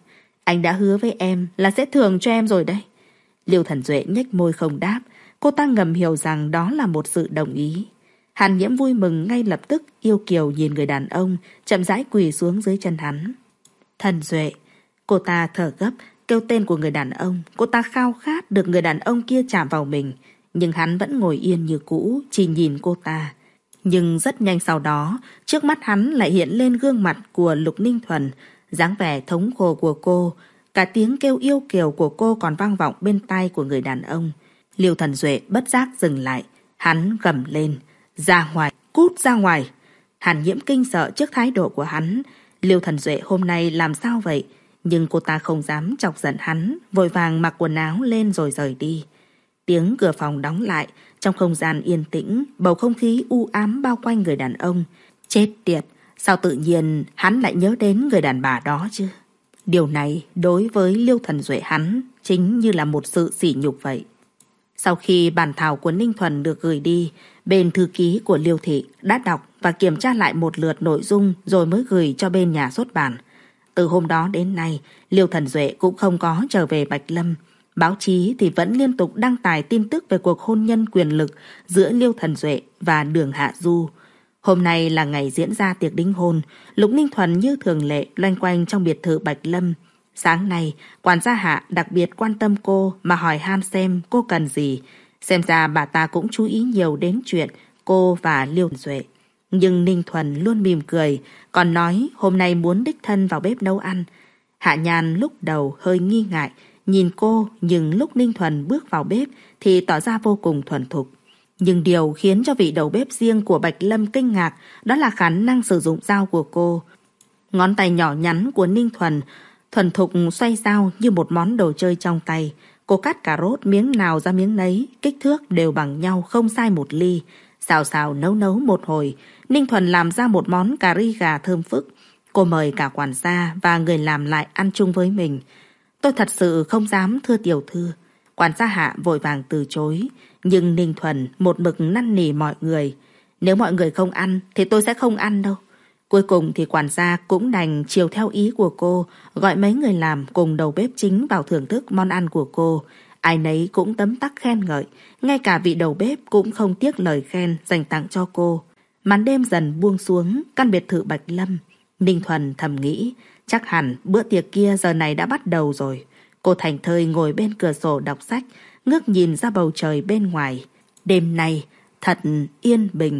Anh đã hứa với em là sẽ thưởng cho em rồi đấy. Liêu Thần Duệ nhếch môi không đáp. Cô ta ngầm hiểu rằng đó là một sự đồng ý. Hàn Nhiễm vui mừng ngay lập tức yêu kiều nhìn người đàn ông, chậm rãi quỳ xuống dưới chân hắn. Thần Duệ. Cô ta thở gấp, kêu tên của người đàn ông. Cô ta khao khát được người đàn ông kia chạm vào mình. Nhưng hắn vẫn ngồi yên như cũ, chỉ nhìn cô ta. Nhưng rất nhanh sau đó, trước mắt hắn lại hiện lên gương mặt của Lục Ninh Thuần, dáng vẻ thống khổ của cô. Cả tiếng kêu yêu kiều của cô còn vang vọng bên tai của người đàn ông. Liêu Thần Duệ bất giác dừng lại. Hắn gầm lên. Ra ngoài, cút ra ngoài. Hàn Nhiễm kinh sợ trước thái độ của hắn. Liêu Thần Duệ hôm nay làm sao vậy? Nhưng cô ta không dám chọc giận hắn, vội vàng mặc quần áo lên rồi rời đi. Tiếng cửa phòng đóng lại, trong không gian yên tĩnh, bầu không khí u ám bao quanh người đàn ông. Chết tiệt, sao tự nhiên hắn lại nhớ đến người đàn bà đó chứ? Điều này đối với Liêu Thần Duệ hắn chính như là một sự sỉ nhục vậy. Sau khi bản thảo của Ninh Thuần được gửi đi, bên thư ký của Liêu Thị đã đọc và kiểm tra lại một lượt nội dung rồi mới gửi cho bên nhà xuất bản. Từ hôm đó đến nay, Liêu Thần Duệ cũng không có trở về Bạch Lâm. Báo chí thì vẫn liên tục đăng tải tin tức về cuộc hôn nhân quyền lực giữa Liêu Thần Duệ và Đường Hạ Du. Hôm nay là ngày diễn ra tiệc đính hôn, Lục Ninh Thuần như thường lệ loanh quanh trong biệt thự Bạch Lâm. Sáng nay, quản gia Hạ đặc biệt quan tâm cô mà hỏi han xem cô cần gì. Xem ra bà ta cũng chú ý nhiều đến chuyện cô và Liêu Thần Duệ. Nhưng Ninh Thuần luôn mỉm cười, còn nói hôm nay muốn đích thân vào bếp nấu ăn. Hạ Nhan lúc đầu hơi nghi ngại, nhìn cô, nhưng lúc Ninh Thuần bước vào bếp thì tỏ ra vô cùng thuần thục. Nhưng điều khiến cho vị đầu bếp riêng của Bạch Lâm kinh ngạc đó là khả năng sử dụng dao của cô. Ngón tay nhỏ nhắn của Ninh Thuần thuần thục xoay dao như một món đồ chơi trong tay. Cô cắt cà rốt miếng nào ra miếng nấy, kích thước đều bằng nhau không sai một ly. Xào xào nấu nấu một hồi, Ninh Thuần làm ra một món cà ri gà thơm phức. Cô mời cả quản gia và người làm lại ăn chung với mình. Tôi thật sự không dám thưa tiểu thư. Quản gia Hạ vội vàng từ chối. Nhưng Ninh Thuần một mực năn nỉ mọi người. Nếu mọi người không ăn thì tôi sẽ không ăn đâu. Cuối cùng thì quản gia cũng đành chiều theo ý của cô, gọi mấy người làm cùng đầu bếp chính vào thưởng thức món ăn của cô. Ai nấy cũng tấm tắc khen ngợi, ngay cả vị đầu bếp cũng không tiếc lời khen dành tặng cho cô. Màn đêm dần buông xuống căn biệt thự Bạch Lâm. Ninh Thuần thầm nghĩ, chắc hẳn bữa tiệc kia giờ này đã bắt đầu rồi. Cô thành thơi ngồi bên cửa sổ đọc sách, ngước nhìn ra bầu trời bên ngoài. Đêm nay thật yên bình.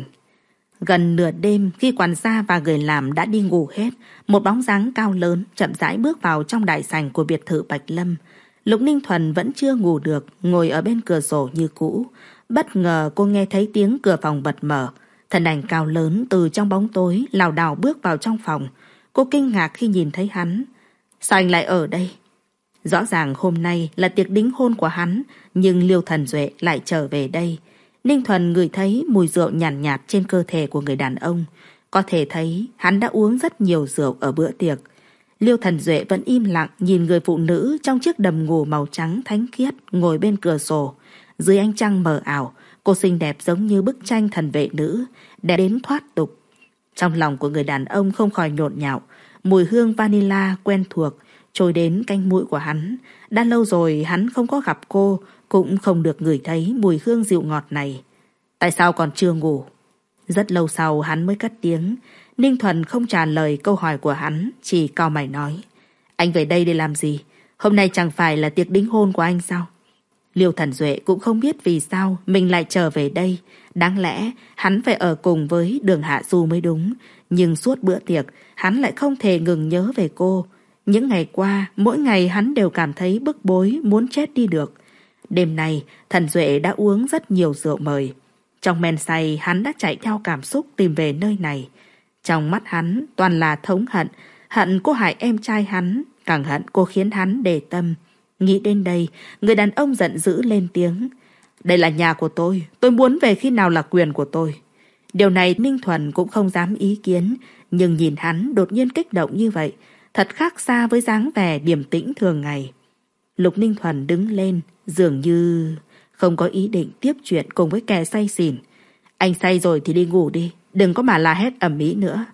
Gần nửa đêm khi quản gia và người làm đã đi ngủ hết, một bóng dáng cao lớn chậm rãi bước vào trong đại sảnh của biệt thự Bạch Lâm. Lục Ninh Thuần vẫn chưa ngủ được, ngồi ở bên cửa sổ như cũ. Bất ngờ cô nghe thấy tiếng cửa phòng bật mở. Thân ảnh cao lớn từ trong bóng tối lảo đảo bước vào trong phòng. Cô kinh ngạc khi nhìn thấy hắn. Sao anh lại ở đây? Rõ ràng hôm nay là tiệc đính hôn của hắn, nhưng Liêu Thần Duệ lại trở về đây. Ninh Thuần ngửi thấy mùi rượu nhàn nhạt, nhạt trên cơ thể của người đàn ông. Có thể thấy hắn đã uống rất nhiều rượu ở bữa tiệc. Liêu Thần Duệ vẫn im lặng nhìn người phụ nữ trong chiếc đầm ngủ màu trắng thánh khiết ngồi bên cửa sổ. Dưới ánh trăng mờ ảo, cô xinh đẹp giống như bức tranh thần vệ nữ, đẹp đến thoát tục. Trong lòng của người đàn ông không khỏi nhộn nhạo, mùi hương vanilla quen thuộc trôi đến cánh mũi của hắn. Đã lâu rồi hắn không có gặp cô, cũng không được ngửi thấy mùi hương dịu ngọt này. Tại sao còn chưa ngủ? Rất lâu sau hắn mới cất tiếng. Ninh Thuần không trả lời câu hỏi của hắn, chỉ cau mày nói. Anh về đây để làm gì? Hôm nay chẳng phải là tiệc đính hôn của anh sao? Liêu Thần Duệ cũng không biết vì sao mình lại trở về đây. Đáng lẽ hắn phải ở cùng với Đường Hạ Du mới đúng. Nhưng suốt bữa tiệc hắn lại không thể ngừng nhớ về cô. Những ngày qua, mỗi ngày hắn đều cảm thấy bức bối muốn chết đi được. Đêm nay, Thần Duệ đã uống rất nhiều rượu mời. Trong men say, hắn đã chạy theo cảm xúc tìm về nơi này. Trong mắt hắn toàn là thống hận, hận cô hại em trai hắn, càng hận cô khiến hắn đề tâm. Nghĩ đến đây, người đàn ông giận dữ lên tiếng. Đây là nhà của tôi, tôi muốn về khi nào là quyền của tôi. Điều này Ninh Thuần cũng không dám ý kiến, nhưng nhìn hắn đột nhiên kích động như vậy, thật khác xa với dáng vẻ điềm tĩnh thường ngày. Lục Ninh Thuần đứng lên, dường như không có ý định tiếp chuyện cùng với kẻ say xỉn. Anh say rồi thì đi ngủ đi, đừng có mà la hét ầm ĩ nữa.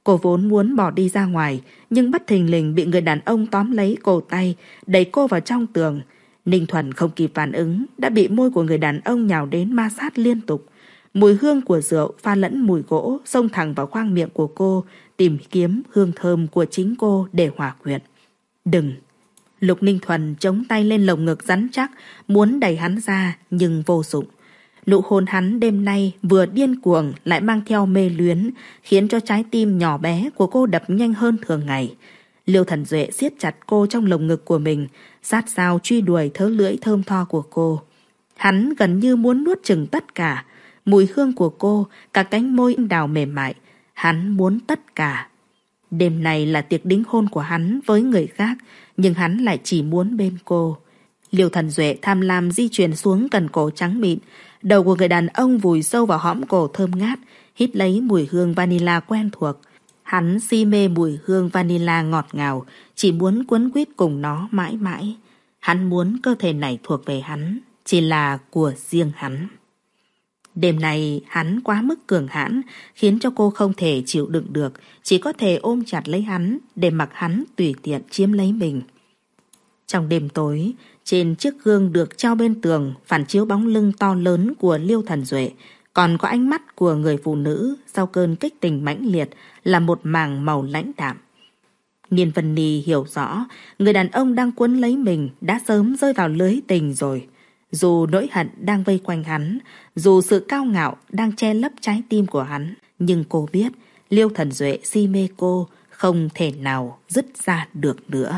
Cô vốn muốn bỏ đi ra ngoài, nhưng bất thình lình bị người đàn ông tóm lấy cổ tay, đẩy cô vào trong tường. Ninh Thuần không kịp phản ứng, đã bị môi của người đàn ông nhào đến ma sát liên tục. Mùi hương của rượu pha lẫn mùi gỗ xông thẳng vào khoang miệng của cô, tìm kiếm hương thơm của chính cô để hòa quyện. Đừng! Lục Ninh Thuần chống tay lên lồng ngực rắn chắc, muốn đẩy hắn ra nhưng vô dụng. Nụ hôn hắn đêm nay vừa điên cuồng lại mang theo mê luyến, khiến cho trái tim nhỏ bé của cô đập nhanh hơn thường ngày. Liêu Thần Duệ siết chặt cô trong lồng ngực của mình, sát sao truy đuổi thớ lưỡi thơm tho của cô. Hắn gần như muốn nuốt chửng tất cả, mùi hương của cô, cả cánh môi đào mềm mại, hắn muốn tất cả. Đêm này là tiệc đính hôn của hắn với người khác, nhưng hắn lại chỉ muốn bên cô. Liêu Thần Duệ tham lam di chuyển xuống cần cổ trắng mịn, đầu của người đàn ông vùi sâu vào hõm cổ thơm ngát, hít lấy mùi hương vanilla quen thuộc. Hắn si mê mùi hương vanilla ngọt ngào, chỉ muốn quấn quýt cùng nó mãi mãi. Hắn muốn cơ thể này thuộc về hắn, chỉ là của riêng hắn. Đêm này hắn quá mức cường hãn, khiến cho cô không thể chịu đựng được, chỉ có thể ôm chặt lấy hắn để mặc hắn tùy tiện chiếm lấy mình. Trong đêm tối, trên chiếc gương được treo bên tường phản chiếu bóng lưng to lớn của Liêu Thần Duệ, còn có ánh mắt của người phụ nữ sau cơn kích tình mãnh liệt là một màng màu lãnh đạm. Niên Vân Ni hiểu rõ, người đàn ông đang quấn lấy mình đã sớm rơi vào lưới tình rồi. Dù nỗi hận đang vây quanh hắn, dù sự cao ngạo đang che lấp trái tim của hắn, nhưng cô biết Liêu Thần Duệ si mê cô không thể nào dứt ra được nữa.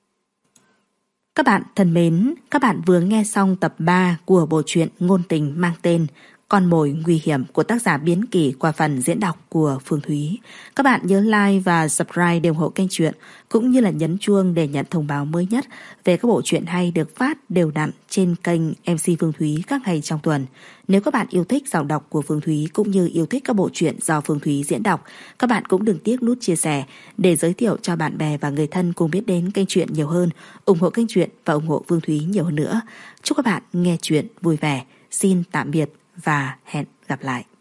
Các bạn thân mến, các bạn vừa nghe xong tập ba của bộ truyện ngôn tình mang tên Con mồi nguy hiểm của tác giả Biến Kỳ qua phần diễn đọc của Phương Thúy. Các bạn nhớ like và subscribe để ủng hộ kênh truyện, cũng như là nhấn chuông để nhận thông báo mới nhất về các bộ truyện hay được phát đều đặn trên kênh em xê Phương Thúy các ngày trong tuần. Nếu các bạn yêu thích giọng đọc của Phương Thúy cũng như yêu thích các bộ truyện do Phương Thúy diễn đọc, các bạn cũng đừng tiếc nút chia sẻ để giới thiệu cho bạn bè và người thân cùng biết đến kênh truyện nhiều hơn, ủng hộ kênh truyện và ủng hộ Phương Thúy nhiều hơn nữa. Chúc các bạn nghe truyện vui vẻ. Xin tạm biệt và hẹn gặp lại.